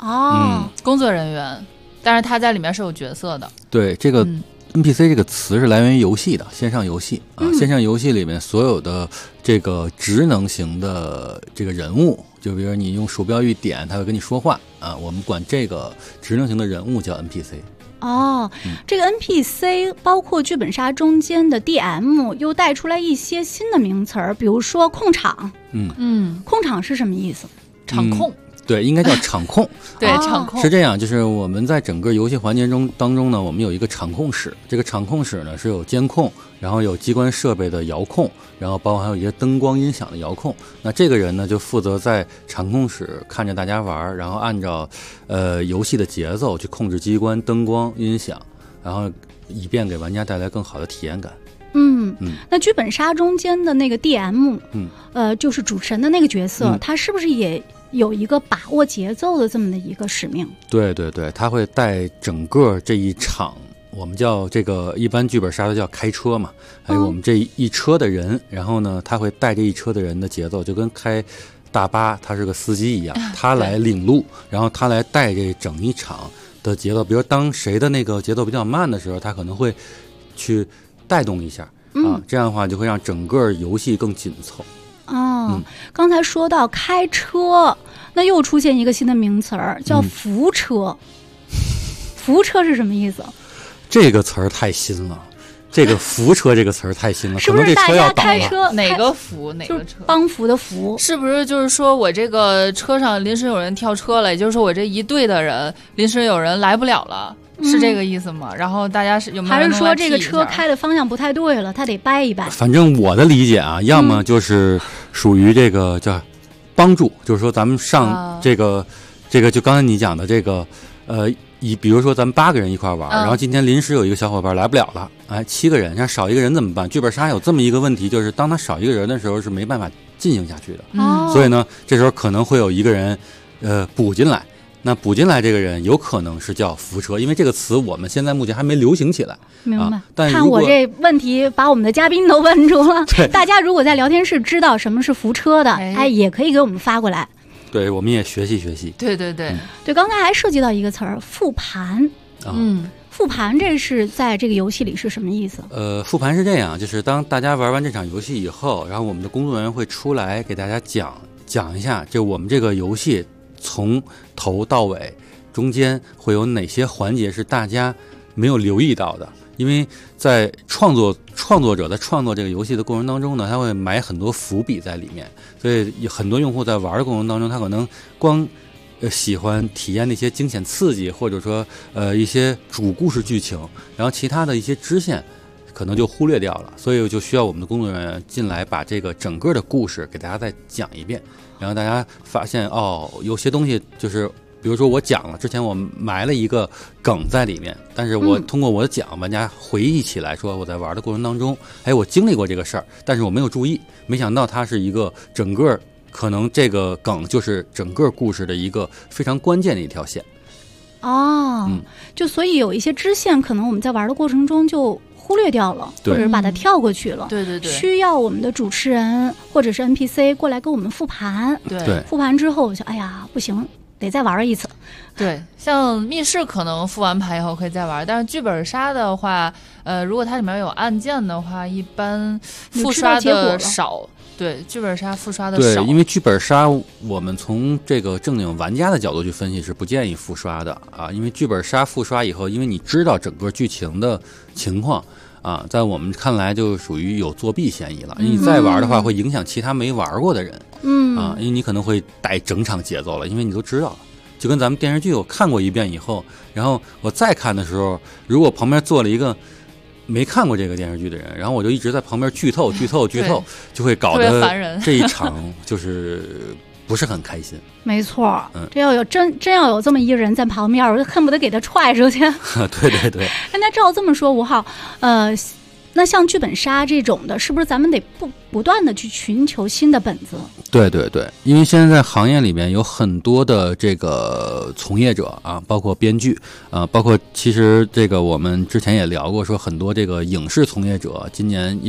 工作人员，但是他在里面是有角色的。 对，这个 NPC 这个词是来源于游戏的线上游戏啊，线上游戏里面所有的这个职能型的这个人物，就比如你用鼠标一点，他会跟你说话啊，我们管这个职能型的人物叫 NPC。 这个 NPC 包括剧本杀中间的 DM 又带出来一些新的名词儿，比如说控场。控场是什么意思？ 场控。 对，应该叫场控。 对，场控是这样，就是我们在整个游戏环节当中呢，我们有一个场控室。这个场控室呢是有监控，然后有机关设备的遥控，然后包括还有一些灯光音响的遥控。那这个人呢就负责在场控室看着大家玩，然后按照游戏的节奏去控制机关、灯光、音响，然后以便给玩家带来更好的体验感。 那剧本杀中间的那个 DM，就是主持人的那个角色，他是不是也有一个把握节奏的这么的一个使命？对， 他会带整个这一场，我们叫这个一般剧本杀的叫开车嘛，还有我们这一车的人，然后呢，他会带这一车的人的节奏，就跟开大巴他是个司机一样，他来领路，然后他来带这整一场的节奏。比如当谁的那个节奏比较慢的时候，他可能会去带动一下这样的话就会让整个游戏更紧凑。 刚才说到开车，那又出现一个新的名词儿，叫扶车。扶车是什么意思？ 这个词儿太新了，这个扶车这个词儿太新了， 是不是大家开车哪个扶哪个车？ 帮扶的扶， 是不是就是说我这个车上临时有人跳车了，也就是说我这一队的人临时有人来不了了？是这个意思吗？然后大家有没有还是说这个车开的方向不太对了，他得掰一掰？ 反正我的理解啊，要么就是属于这个叫帮助，就是说咱们上这个就刚才你讲的这个比如说咱们8个人一块玩，然后今天临时有一个小伙伴来不了了，7个人，像少一个人怎么办？剧本杀有这么一个问题，就是当他少一个人的时候是没办法进行下去的，所以呢，这时候可能会有一个人补进来。那补进来这个人有可能是叫扶车，因为这个词我们现在目前还没流行起来。 明白。 但看我这问题把我们的嘉宾都问住了。 对， 大家如果在聊天室知道什么是扶车的，也可以给我们发过来。 对，我们也学习学习。 对， 刚才还涉及到一个词儿，复盘。复盘这是在这个游戏里是什么意思？ 复盘是这样，就是当大家玩完这场游戏以后，然后我们的工作人员会出来给大家讲一下，就我们这个游戏从头到尾中间会有哪些环节是大家没有留意到的。因为在创作者在创作这个游戏的过程当中呢，他会埋很多伏笔在里面，所以很多用户在玩的过程当中，他可能光喜欢体验那些惊险刺激，或者说一些主故事剧情，然后其他的一些支线可能就忽略掉了，所以就需要我们的工作人员进来把这个整个的故事给大家再讲一遍，然后大家发现有些东西就是比如说我讲了之前我埋了一个梗在里面，但是我通过我的讲，玩家回忆起来说我在玩的过程当中我经历过这个事儿，但是我没有注意，没想到它是一个整个可能这个梗就是整个故事的一个非常关键的一条线。 就所以有一些支线可能我们在玩的过程中就忽略掉了，或者是把它跳过去了。 对， 需要我们的主持人或者是 NPC 过来跟我们复盘。 对， 复盘之后我就不行，得再玩一次。 对，像密室可能复完盘以后可以再玩，但是剧本杀的话，如果它里面有案件的话，一般复刷的少。对，剧本杀复刷的少。 对，因为剧本杀我们从这个正经玩家的角度去分析是不建议复刷的因为剧本杀复刷以后，因为你知道整个剧情的情况在我们看来就属于有作弊嫌疑了。因为你再玩的话会影响其他没玩过的人因为你可能会带整场节奏了，因为你都知道了。就跟咱们电视剧我看过一遍以后，然后我再看的时候，如果旁边坐了一个没看过这个电视剧的人，然后我就一直在旁边剧透，就会搞得这一场就是不是很开心。 没错，这要有真要有这么一个人在旁边，我就恨不得给他踹出去。 对。 那照这么说，吴昊，那像剧本杀这种的，是不是咱们得不断的去寻求新的本子？对， 因为现在在行业里面有很多的这个从业者包括编剧包括其实这个我们之前也聊过，说很多这个影视从业者今年因为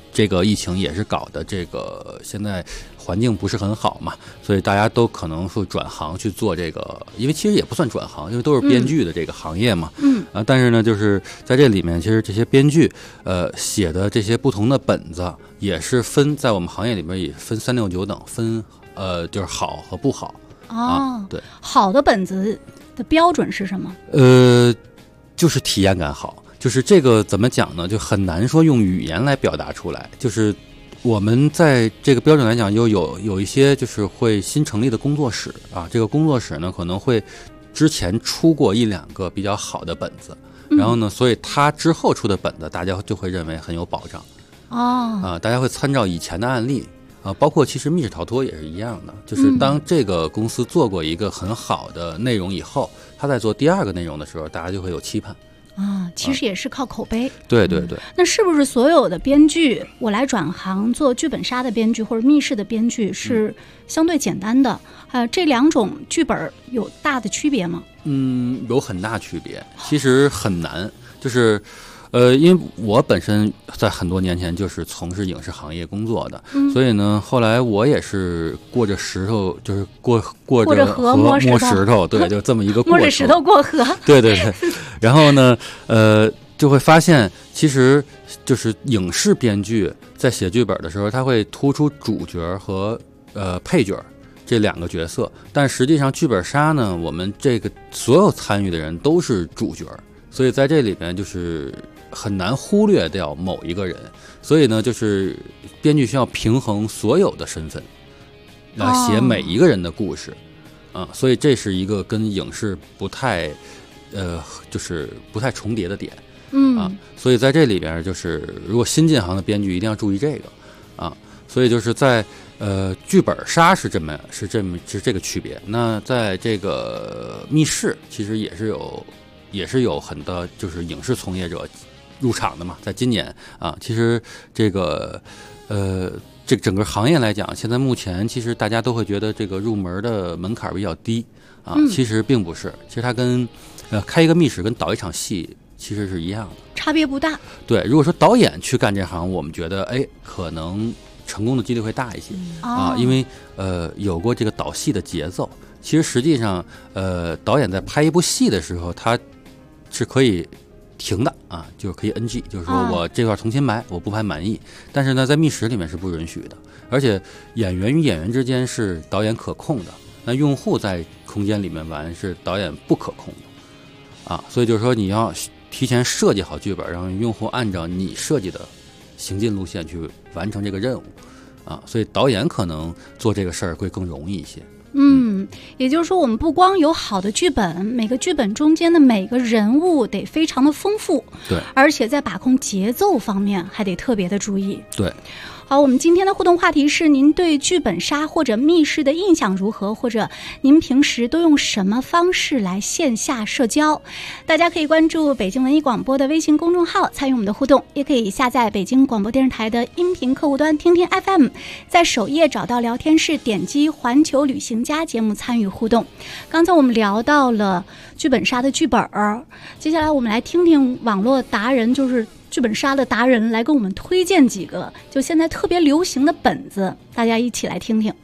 这个疫情也是搞的这个现在环境不是很好嘛，所以大家都可能会转行去做这个，因为其实也不算转行，因为都是编剧的这个行业嘛。但是呢，就是在这里面，其实这些编剧写的这些不同的本子，也是分在我们行业里面也分3、6、9等，分就是好和不好。对， 好的本子的标准是什么？ 就是体验感好。就是这个怎么讲呢？就很难说用语言来表达出来。就是我们在这个标准来讲，有一些就是会新成立的工作室啊，这个工作室呢可能会之前出过1、2个比较好的本子，然后呢，所以他之后出的本子，大家就会认为很有保障。大家会参照以前的案例啊，包括其实密室逃脱也是一样的，就是当这个公司做过一个很好的内容以后，他在做第2个内容的时候，大家就会有期盼。 其实也是靠口碑。 对对对。 那是不是所有的编剧，我来转行做剧本杀的编剧或者密室的编剧是相对简单的？这2种剧本有大的区别吗？ 有很大区别，其实很难。就是因为我本身在很多年前就是从事影视行业工作的，所以呢，后来我也是过着石头，就是过着河摸石头，对，就这么一个过程。 摸着石头过河。 对对对。然后呢，就会发现，其实就是影视编剧在写剧本的时候，他会突出主角和配角这2个角色，但实际上剧本杀呢，我们这个所有参与的人都是主角，所以在这里边就是很难忽略掉某一个人，所以呢，就是编剧需要平衡所有的身份来写每一个人的故事。所以这是一个跟影视不太就是不太重叠的点。所以在这里边就是如果新进行的编剧一定要注意这个所以就是在剧本杀是这个区别。那在这个密室其实也是有很多就是影视从业者入场的嘛，在今年其实这个这整个行业来讲，现在目前其实大家都会觉得这个入门的门槛比较低其实并不是，其实它跟开一个密室跟导一场戏其实是一样的， 差别不大。对， 如果说导演去干这行，我们觉得可能成功的几率会大一些因为有过这个导戏的节奏。其实实际上导演在拍一部戏的时候，他是可以停的就是可以 NG， 就是说我这段重新来，我不拍满意。但是呢，在密室里面是不允许的，而且演员与演员之间是导演可控的，那用户在空间里面玩是导演不可控的所以就是说你要提前设计好剧本，让用户按照你设计的行进路线去完成这个任务所以导演可能做这个事儿会更容易一些。 也就是说，我们不光有好的剧本，每个剧本中间的每个人物得非常的丰富， 对， 而且在把控节奏方面还得特别的注意。 对。 好，我们今天的互动话题是：您对剧本杀或者密室的印象如何？或者您平时都用什么方式来线下社交？大家可以关注北京文艺广播的微信公众号参与我们的互动，也可以下载北京广播电视台的音频客户端听听 FM， 在首页找到聊天室，点击环球旅行家节目参与互动。刚才我们聊到了剧本杀的剧本，接下来我们来听听网络达人，就是剧本杀的达人来跟我们推荐几个就现在特别流行的本子，大家一起来听听。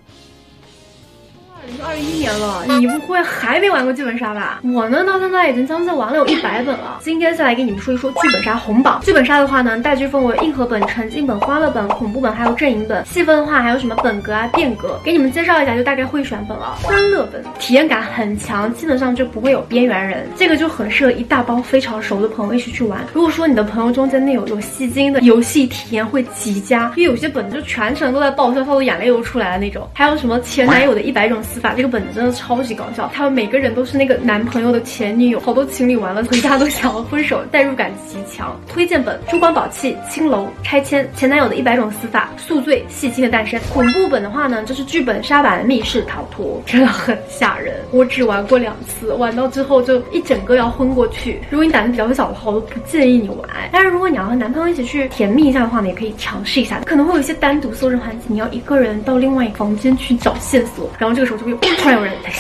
2021年了，你不会还没玩过剧本杀吧？我呢，到现在已经将近玩了有100本了。今天再来给你们说一说剧本杀红榜。剧本杀的话呢，大致分为硬核本、沉浸本、欢乐本、恐怖本，还有阵营本。细分的话还有什么本格啊、变革，给你们介绍一下，就大概会选本了。欢乐本体验感很强，基本上就不会有边缘人，这个就很适合一大帮非常熟的朋友一起去玩。如果说你的朋友中间那有戏精的，游戏体验会极佳，因为有些本子就全程都在爆笑，笑的眼泪都出来了那种。还有什么前男友的100种死法，这个本子真的超级搞笑，他们每个人都是那个男朋友的前女友，好多情侣玩了回家都想要分手，代入感极强。推荐本：珠光宝气、青楼、拆迁、前男友的100种死法、宿醉、戏精的诞生。恐怖本的话呢，就是剧本杀版密室逃脱，真的很吓人，我只玩过2次，玩到之后就一整个要昏过去。如果你胆子比较小的话，我都不建议你玩。但是如果你要和男朋友一起去甜蜜一下的话呢，也可以尝试一下，可能会有一些单独搜证环节，你要一个人到另外一个房间去找线索，然后这个时候就会突然有人来吓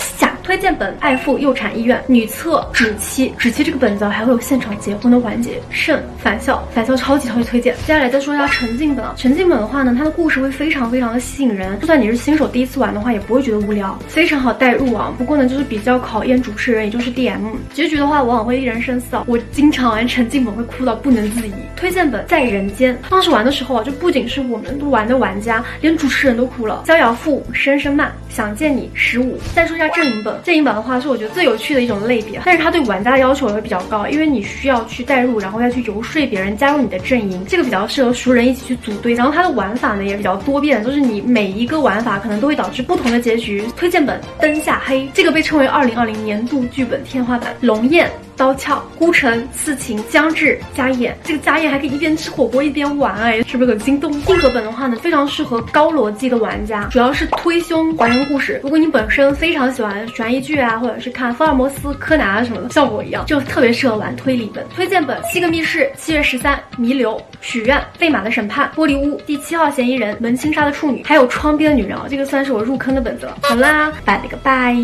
推荐本《爱妇幼产医院》女厕止期这个本子还会有现场结婚的环节，甚返校超级推荐。接下来再说一下沉浸本啊，沉浸本的话呢，它的故事会非常的吸引人，就算你是新手第一次玩的话，也不会觉得无聊，非常好带入啊。不过呢，就是比较考验主持人，也就是 DM。结局的话，往往会令人深思啊。我经常玩沉浸本会哭到不能自已。推荐本《在人间》，当时玩的时候啊，就不仅是我们玩的玩家，连主持人都哭了。逍遥赋、声声慢、想见你15。再说一下阵营本，阵营本的话是我觉得最有趣的一种类别，但是它对玩家的要求也会比较高，因为你需要去带入，然后要去游说别人加入你的阵营，这个比较适合熟人一起去组队。然后它的玩法呢也比较多变，就是你每一个玩法可能都会导致不同的结局。推荐本《灯下黑》，这个被称为2020年度剧本天花板。龙焰、刀鞘、孤城、刺秦、将至、家宴，这个家宴还可以一边吃火锅一边玩，哎，是不是很心动？硬核本的话呢，非常适合高逻辑的玩家，主要是推凶还原故事。如果你本身非常喜欢悬疑剧啊，或者是看福尔摩斯、柯南啊什么的，像我一样，就特别适合玩推理本。推荐本《7个密室》、7月13、弥留、许愿、费马的审判、玻璃屋、第7号嫌疑人、门清沙的处女，还有窗边的女人啊，这个算是我入坑的本子了。好啦，拜了个拜。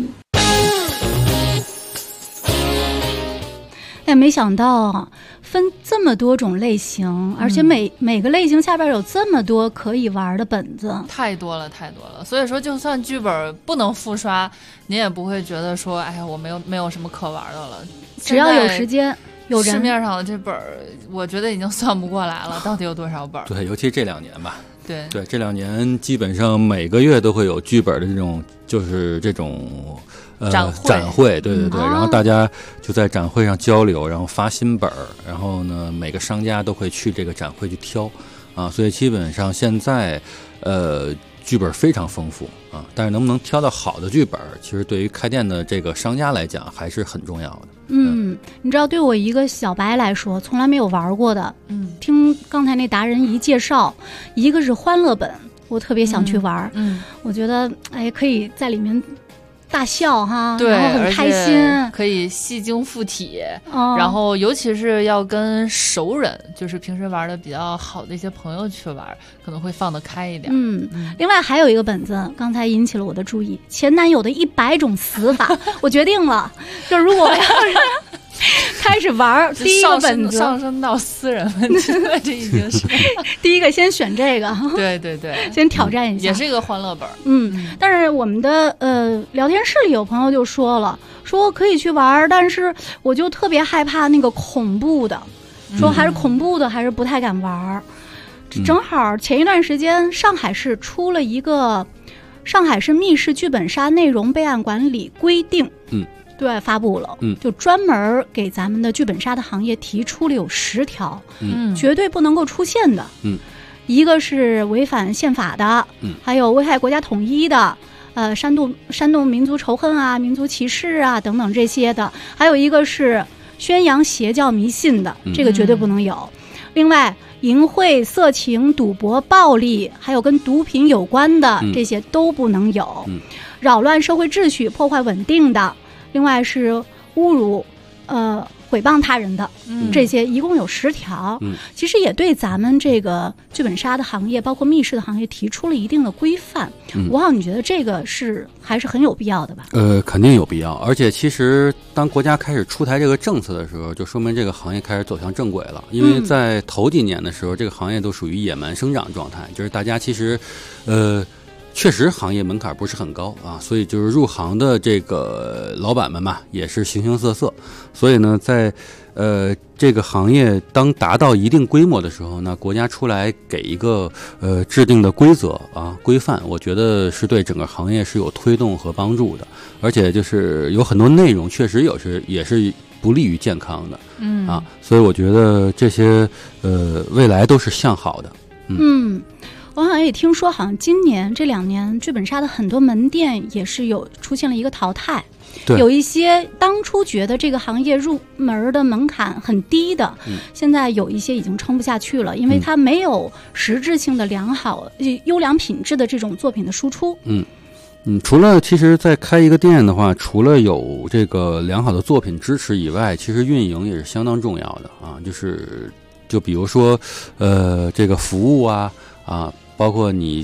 哎，没想到分这么多种类型，而且每个类型下边有这么多可以玩的本子， 太多了。所以说，就算剧本不能复刷，你也不会觉得说，哎呀，我没有什么可玩的了。 只要有时间，有人。 市面上的这本，我觉得已经算不过来了，到底有多少本？ 对，尤其这2年吧。 对， 这2年基本上每个月都会有剧本的这种，就是这种。展会，对，然后大家就在展会上交流，然后发新本，然后呢，每个商家都会去这个展会去挑，啊，所以基本上现在，剧本非常丰富啊，但是能不能挑到好的剧本，其实对于开店的这个商家来讲还是很重要的。 你知道，对我一个小白来说，从来没有玩过的，听刚才那达人一介绍，一个是欢乐本，我特别想去玩，我觉得哎，可以在里面。大笑哈， 对， 然后很开心， 可以戏精附体，然后尤其是要跟熟人，就是平时玩的比较好的一些朋友去玩，可能会放得开一点。 另外还有一个本子，刚才引起了我的注意，前男友的100种死法，我决定了，就如果要是开始玩第一个本子上升到私人问题了，这已经是第一个先选这个， 对， 先挑战一下， 也是一个欢乐本。 但是我们的聊天室里有朋友就说了，说可以去玩，但是我就特别害怕那个恐怖的，说还是恐怖的还是不太敢玩。正好前一段时间上海市出了一个上海市密室剧本杀内容备案管理规定，对，发布了，就专门给咱们的剧本杀的行业提出了有10条，绝对不能够出现的，一个是违反宪法的，还有危害国家统一的，煽动民族仇恨啊、民族歧视啊等等这些的，还有一个是宣扬邪教迷信的，这个绝对不能有。另外，淫秽、色情、赌博、暴力，还有跟毒品有关的这些都不能有，扰乱社会秩序、破坏稳定的。另外是侮辱、毁谤他人的，这些一共有10条。其实也对咱们这个剧本杀的行业，包括密室的行业提出了一定的规范。吴浩，你觉得这个还是很有必要的吧？ 肯定有必要。而且其实当国家开始出台这个政策的时候，就说明这个行业开始走向正轨了。因为在头几年的时候，这个行业都属于野蛮生长状态，就是大家其实，确实行业门槛不是很高啊，所以就是入行的这个老板们嘛，也是形形色色。所以呢，在这个行业当达到一定规模的时候呢，国家出来给一个制定的规则啊规范，我觉得是对整个行业是有推动和帮助的。而且就是有很多内容确实也是不利于健康的，所以我觉得这些未来都是向好的。 我好像也听说，好像今年这2年剧本杀的很多门店也是出现了一个淘汰，有一些当初觉得这个行业入门的门槛很低的，现在有一些已经撑不下去了，因为它没有实质性的良好、优良品质的这种作品的输出。 除了其实在开一个店的话，除了有这个良好的作品支持以外，其实运营也是相当重要的啊。就比如说这个服务啊，包括你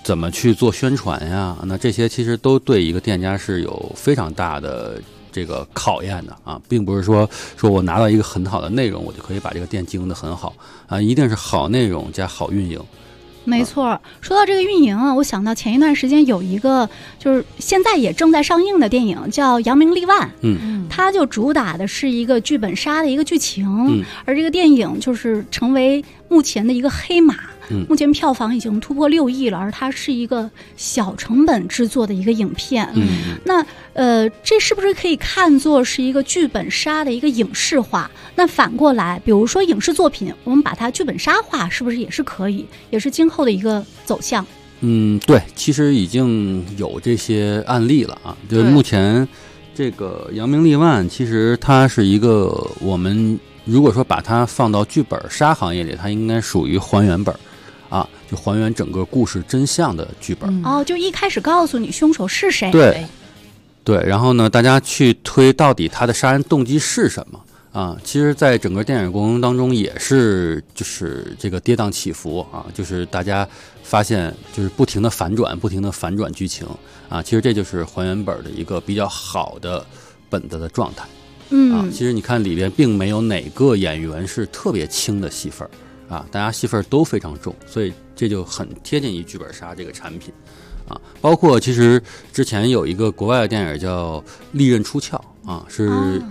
怎么去做宣传呀？那这些其实都对一个店家是有非常大的这个考验的啊，并不是说我拿到一个很好的内容，我就可以把这个店经营得很好啊，一定是好内容加好运营。 没错，说到这个运营啊，我想到前一段时间有一个就是现在也正在上映的电影叫《扬名立万》，它就主打的是一个剧本杀的一个剧情，而这个电影就是成为目前的一个黑马。目前票房已经突破6亿了，而它是一个小成本制作的一个影片。那这是不是可以看作是一个剧本杀的一个影视化？那反过来，比如说影视作品，我们把它剧本杀化，是不是也是可以？也是今后的一个走向？ 对，其实已经有这些案例了啊。就是目前这个扬名立万，其实它是一个我们如果说把它放到剧本杀行业里，它应该属于还原本。啊，就还原整个故事真相的剧本。 就一开始告诉你凶手是谁。 对，然后呢，大家去推到底他的杀人动机是什么啊？其实，在整个电影过程当中，也是就是这个跌宕起伏啊，就是大家发现就是不停的反转剧情啊。其实这就是还原本的一个比较好的本子的状态。其实你看里边并没有哪个演员是特别轻的戏份。啊，大家戏份都非常重，所以这就很贴近于剧本杀这个产品，啊，包括其实之前有一个国外的电影叫《利刃出鞘》啊，是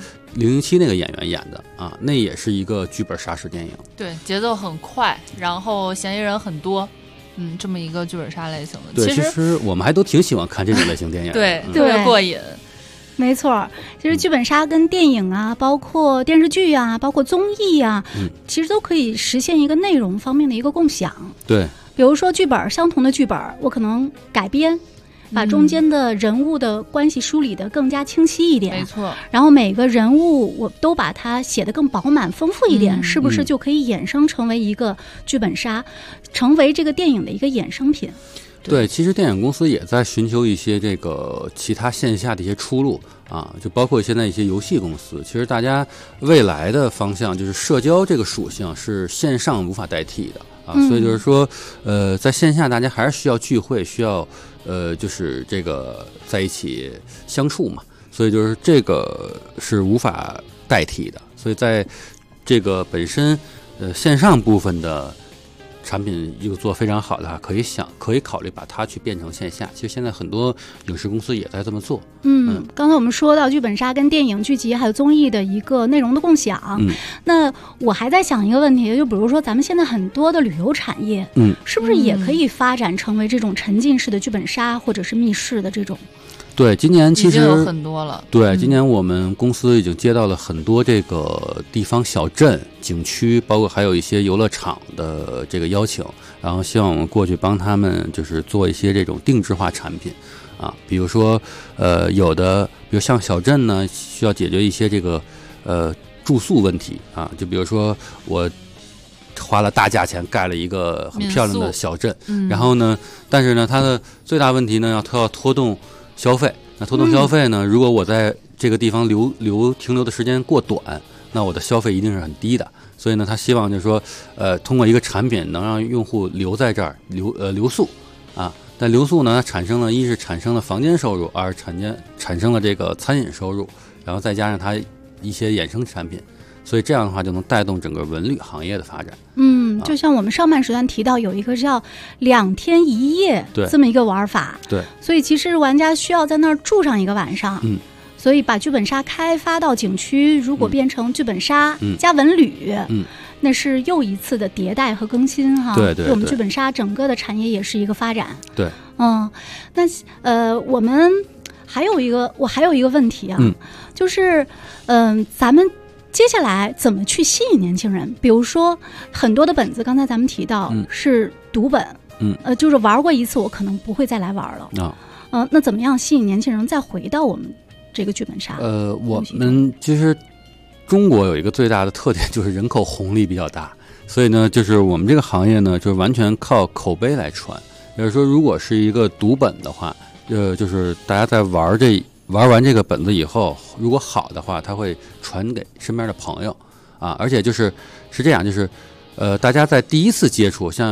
007那个演员演的啊，那也是一个剧本杀式电影， 对，节奏很快，然后嫌疑人很多，这么一个剧本杀类型的。 对，其实我们还都挺喜欢看这种类型电影的， 对，特别过瘾。 没错，其实剧本杀跟电影啊，包括电视剧啊，包括综艺啊，其实都可以实现一个内容方面的一个共享。 对， 比如说剧本，相同的剧本，我可能改编，把中间的人物的关系梳理得更加清晰一点。 没错。 然后每个人物我都把它写得更饱满丰富一点，是不是就可以衍生成为一个剧本杀，成为这个电影的一个衍生品？ 对，其实电影公司也在寻求一些这个其他线下的一些出路啊，就包括现在一些游戏公司。其实大家未来的方向就是社交这个属性是线上无法代替的啊，所以就是说，在线下大家还是需要聚会，需要就是这个在一起相处嘛，所以就是这个是无法代替的。所以在这个本身线上部分的产品又做非常好的话，可以考虑把它去变成线下。其实现在很多影视公司也在这么做。 刚才我们说到剧本杀跟电影剧集还有综艺的一个内容的共享，那我还在想一个问题，就比如说咱们现在很多的旅游产业，是不是也可以发展成为这种沉浸式的剧本杀或者是密室的这种？ 对，今年其实已经有很多了。 对，今年我们公司已经接到了很多这个地方小镇、景区，包括还有一些游乐场的这个邀请，然后希望我们过去帮他们就是做一些这种定制化产品啊，比如说有的，比如像小镇呢，需要解决一些这个住宿问题啊，就比如说我花了大价钱盖了一个很漂亮的小镇，然后呢，但是呢，它的最大问题呢，它要拖动消费。那拖动消费呢，如果我在这个地方停留的时间过短，那我的消费一定是很低的。所以呢，他希望就是说，通过一个产品能让用户留在这儿留宿啊。但留宿呢，产生了房间收入，而产生了这个餐饮收入，然后再加上它一些衍生产品。所以这样的话就能带动整个文旅行业的发展。 就像我们上半时段提到有一个叫2天1夜这么一个玩法， 对， 所以其实玩家需要在那儿住上一个晚上，所以把剧本杀开发到景区，如果变成剧本杀加文旅，那是又一次的迭代和更新哈。 对， 我们剧本杀整个的产业也是一个发展。 对， 那我们还有一个问题啊，就是咱们接下来怎么去吸引年轻人？比如说很多的本子，刚才咱们提到是读本，就是玩过一次，我可能不会再来玩了。那怎么样吸引年轻人再回到我们这个剧本杀？ 我们其实中国有一个最大的特点，就是人口红利比较大，所以呢，就是我们这个行业呢，就是完全靠口碑来传。也就是说，如果是一个读本的话，就是大家在玩完这个本子以后，如果好的话，他会传给身边的朋友啊，而且是这样，就是大家在第一次接触，像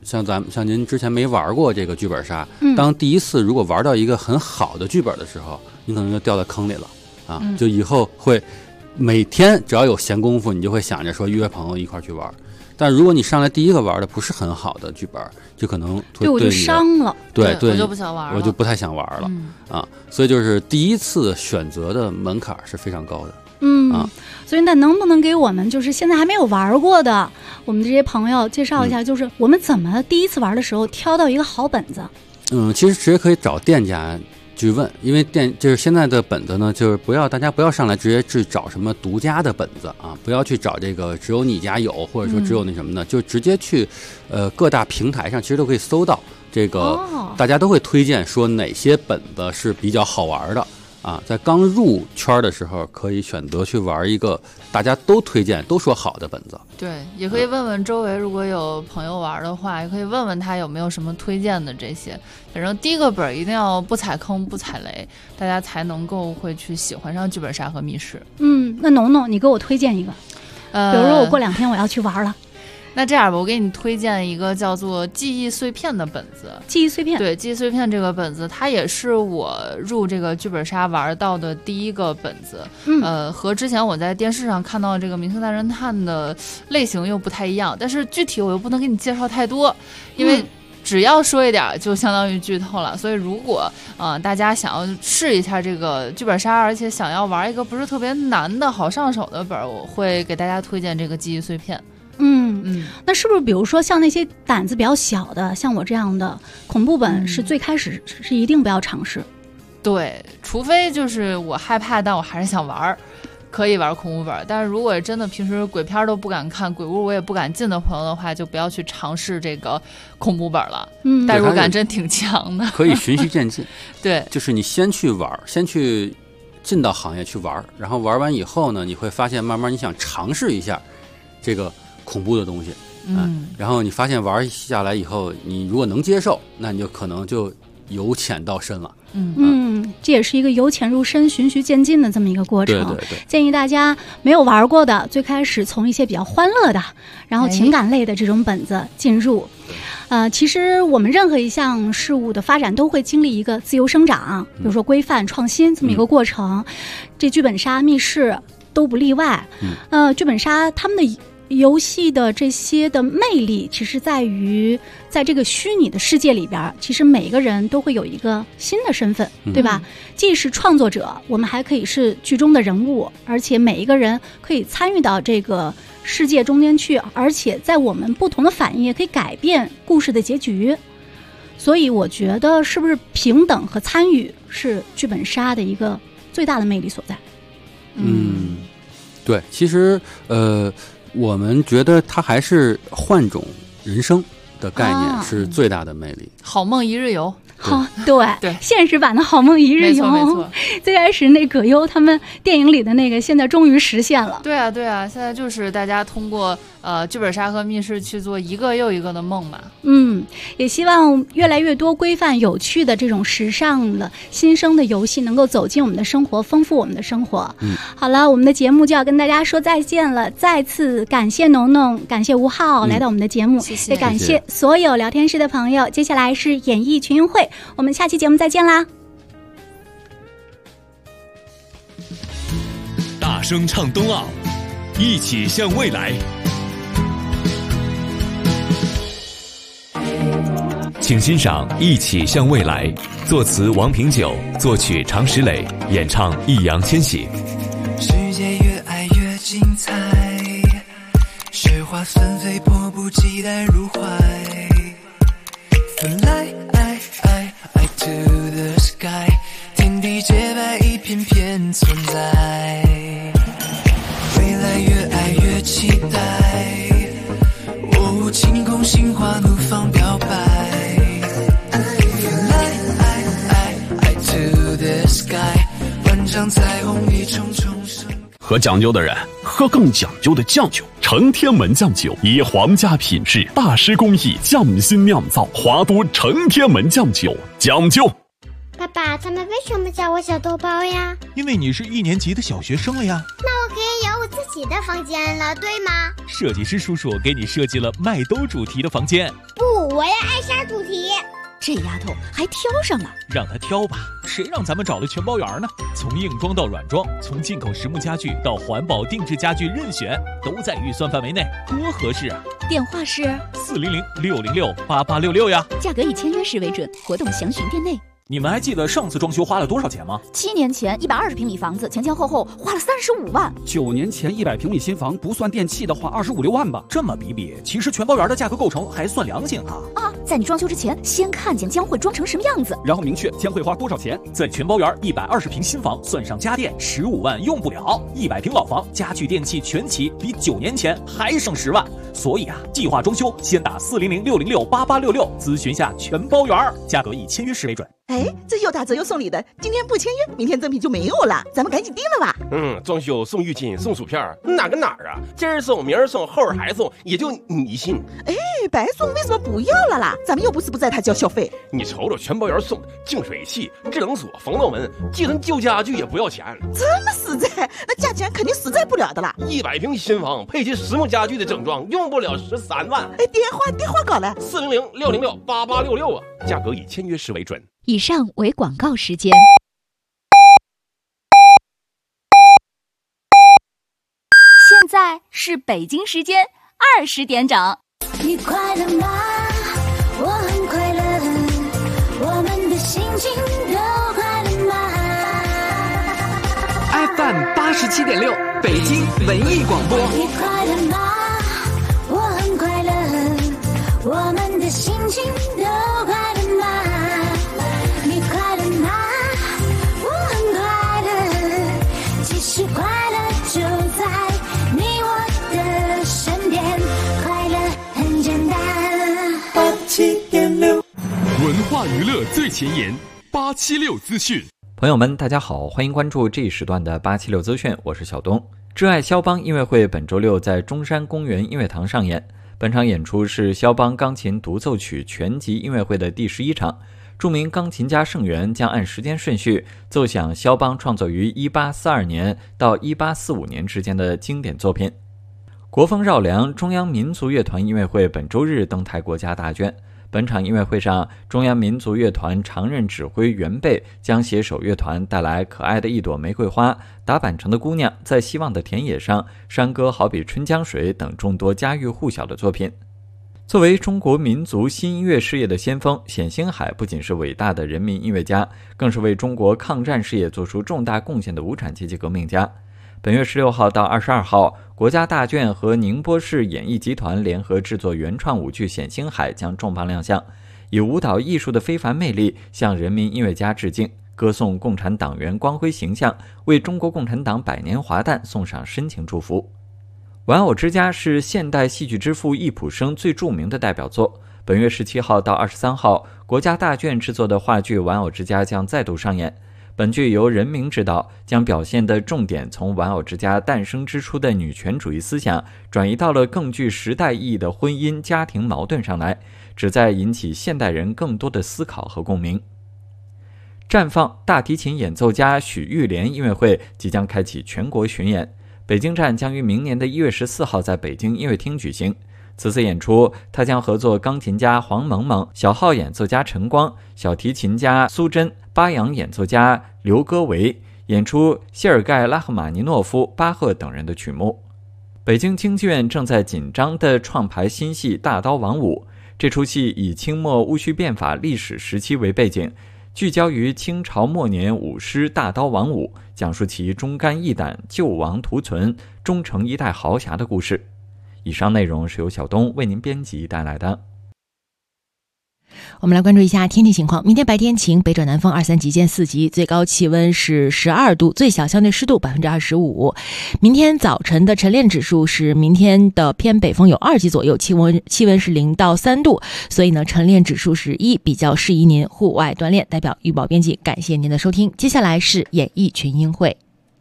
像您之前没玩过这个剧本杀，当第一次如果玩到一个很好的剧本的时候，你可能就掉到坑里了啊，就以后会每天只要有闲工夫，你就会想着说约朋友一块去玩。但如果你上来第一个玩的不是很好的剧本，就可能对我就伤了， 对， 我就不想玩了， 我就不太想玩了啊。所以就是第一次选择的门槛是非常高的。 所以那能不能给我们就是现在还没有玩过的我们这些朋友介绍一下，就是我们怎么第一次玩的时候挑到一个好本子？ 其实直接可以找店家去问，因为就是现在的本子呢，就是大家不要上来直接去找什么独家的本子啊，不要去找这个只有你家有，或者说只有那什么的，就直接去各大平台上其实都可以搜到这个，大家都会推荐说哪些本子是比较好玩的。啊，在刚入圈的时候，可以选择去玩一个大家都推荐、都说好的本子。 对，也可以问问周围，如果有朋友玩的话，也可以问问他有没有什么推荐的这些。反正第一个本一定要不踩坑、不踩雷，大家才能够会去喜欢上剧本杀和密室。 那农农，你给我推荐一个，比如说我过2天我要去玩了。 那这样吧，我给你推荐一个叫做《记忆碎片》的本子。 记忆碎片， 对，《记忆碎片》这个本子，它也是我入这个剧本杀玩到的第一个本子。和之前我在电视上看到这个《明星大侦探》的类型又不太一样，但是具体我又不能给你介绍太多，因为只要说一点就相当于剧透了。所以如果大家想要试一下这个剧本杀，而且想要玩一个不是特别难的好上手的本，我会给大家推荐这个《记忆碎片》。 那是不是比如说像那些胆子比较小的，像我这样的恐怖本，是最开始是一定不要尝试？ 对，除非就是我害怕，但我还是想玩，可以玩恐怖本。但是如果真的平时鬼片都不敢看，鬼屋我也不敢进的朋友的话，就不要去尝试这个恐怖本了。代入感真挺强的。 可以循序渐进。 对， 就是你先去玩，先去进到行业去玩，然后玩完以后呢，你会发现慢慢你想尝试一下这个恐怖的东西，然后你发现玩下来以后，你如果能接受，那你就可能就由浅到深了。 这也是一个由浅入深、循序渐进的这么一个过程。 对， 建议大家没有玩过的，最开始从一些比较欢乐的，然后情感类的这种本子进入。其实我们任何一项事物的发展都会经历一个自由生长，比如说规范、创新这么一个过程。这剧本杀、密室都不例外。剧本杀他们的游戏的这些的魅力，其实在于在这个虚拟的世界里边，其实每个人都会有一个新的身份，对吧？既是创作者，我们还可以是剧中的人物，而且每一个人可以参与到这个世界中间去，而且在我们不同的反应也可以改变故事的结局。所以我觉得是不是平等和参与是剧本杀的一个最大的魅力所在？ 对，其实我们觉得它还是换种人生的概念是最大的魅力。 好梦一日游。 对，现实版的好梦一日游， 没错。 最开始那葛优他们电影里的那个，现在终于实现了。 对啊，现在就是大家通过剧本杀和密室去做一个又一个的梦嘛。 也希望越来越多规范、有趣的这种时尚的新生的游戏能够走进我们的生活，丰富我们的生活。好了，我们的节目就要跟大家说再见了。再次感谢农农，感谢吴浩来到我们的节目， 谢谢， 也感谢所有聊天室的朋友。接下来是演艺群英会，我们下期节目再见啦！ 大声唱冬奥，一起向未来。请欣赏《一起向未来》，作词王平久，作曲常石磊，演唱易烊千玺。 世界越爱越精彩，雪花纷飞，迫不及待入怀。Fly to the sky， 天地洁白，一片片存在。未来越爱越期待，晴空心花怒放表白。Fly to the sky， 万丈彩虹一重重生。 喝讲究的人喝更讲究的酱酒，承天门酱酒以皇家品质、大师工艺匠心酿造，华都承天门酱酒，讲究。 爸爸，他们为什么叫我小豆包呀？ 因为你是1年级的小学生了呀。 那我可以有我自己的房间了，对吗？ 设计师叔叔给你设计了麦兜主题的房间。 不，我我要爱莎主题。 这丫头还挑上了， 让她挑吧，谁让咱们找了全包圆呢？从硬装到软装，从进口实木家具到环保定制家具，任选，都在预算范围内，多合适啊！ 电话是 400-606-8866呀， 价格以签约时为准，活动详询店内。 你们还记得上次装修花了多少钱吗 ？7年前120平米房子前后花了35万。 9年前100平米新房不算电器的话25-6万吧。 这么比，其实全包圆的价格构成还算良心啊！ 在你装修之前，先看见将会装成什么样子， 然后明确将会花多少钱。 在全包圆120平新房算上家电15万用不了，100平老房家具电器全齐，比9年前还省10万。所以计划装修先打400-606-8866咨询下全包圆，价格以签约时为准。 这又打折又送礼的，今天不签约，明天赠品就没有了，咱们赶紧定了吧。 装修送浴巾送薯片，哪跟哪儿啊？今儿送明儿送后儿还送，也就你信。 白送为什么不要了啦？咱们又不是不在他交消费。 你瞅瞅全包圆送净水器、智能锁、防盗门，寄成旧家具也不要钱。 这么实在，那价钱肯定实在不了的啦。 100平新房配齐实木家具的整装，用不了13万。 电话搞来 400-606-8866啊，价格以签约时为准。 以上为广告时间。 现在是北京时间20点整。 你快乐吗？我很快乐，我们的心情都快乐吗 ？FM 87.6，北京文艺广播。 你快乐吗？我很快乐，我们的心情都快乐吗？你快乐吗？我很快乐，其实快乐就在你我的身边，快乐很简单。 87.6，文化娱乐最前沿，876资讯。 朋友们，大家好，欢迎关注这一时段的876资讯，我是小东。挚爱肖邦音乐会本周六在中山公园音乐堂上演，本场演出是肖邦钢琴独奏曲全集音乐会的第11场。著名钢琴家盛元将按时间顺序奏响肖邦创作于1842年到1845年之间的经典作品。国风绕梁中央民族乐团音乐会本周日登台国家大剧院。本场音乐会上，中央民族乐团常任指挥袁贝将携手乐团带来可爱的一朵玫瑰花、打板城的姑娘、在希望的田野上、山歌好比春江水等众多家喻户晓的作品。作为中国民族新音乐事业的先锋，冼星海不仅是伟大的人民音乐家，更是为中国抗战事业做出重大贡献的无产阶级革命家。本月16号到22号，国家大剧院和宁波市演艺集团联合制作原创舞剧《冼星海》将重磅亮相，以舞蹈艺术的非凡魅力向人民音乐家致敬，歌颂共产党员光辉形象，为中国共产党100年华诞送上深情祝福。玩偶之家是现代戏剧之父易卜生最著名的代表作。本月17号到23号，国家大剧院制作的话剧《玩偶之家》将再度上演。本剧由任明执导，将表现的重点从玩偶之家诞生之初的女权主义思想，转移到了更具时代意义的婚姻家庭矛盾上来，旨在引起现代人更多的思考和共鸣。绽放大提琴演奏家许玉莲音乐会即将开启全国巡演，北京站将于明年的1月14号在北京音乐厅举行。此次演出，他将合作钢琴家黄萌萌、小号演奏家陈光、小提琴家苏珍、巴扬演奏家刘戈维，演出谢尔盖·拉赫玛尼诺夫、巴赫等人的曲目。北京京剧院正在紧张地创排新戏《大刀王五》，这出戏以清末戊戌变法历史时期为背景，聚焦于清朝末年武师大刀王五，讲述其忠肝义胆、救亡图存、忠诚一代豪侠的故事。以上内容是由小东为您编辑带来的。 我们来关注一下天气情况。明天白天晴，北转南风2、3级见4级，最高气温是12度，最小相对湿度25%。明天早晨的晨练指数是明天的偏北风有2级左右，气温是0到3度，所以呢晨练指数是1，比较适宜您户外锻炼。代表预报编辑感谢您的收听，接下来是演艺群英会。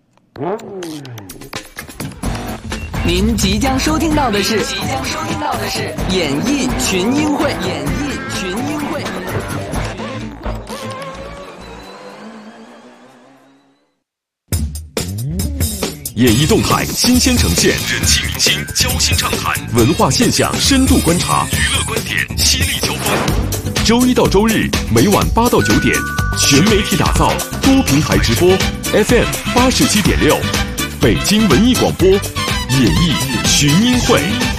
您即将收听到的是演艺群英会。 演艺动态新鲜呈现，人气明星交心畅谈，文化现象深度观察，娱乐观点犀利交锋。周一到周日每晚8到9点，全媒体打造，多平台直播 FM 87.6，北京文艺广播演艺群英会。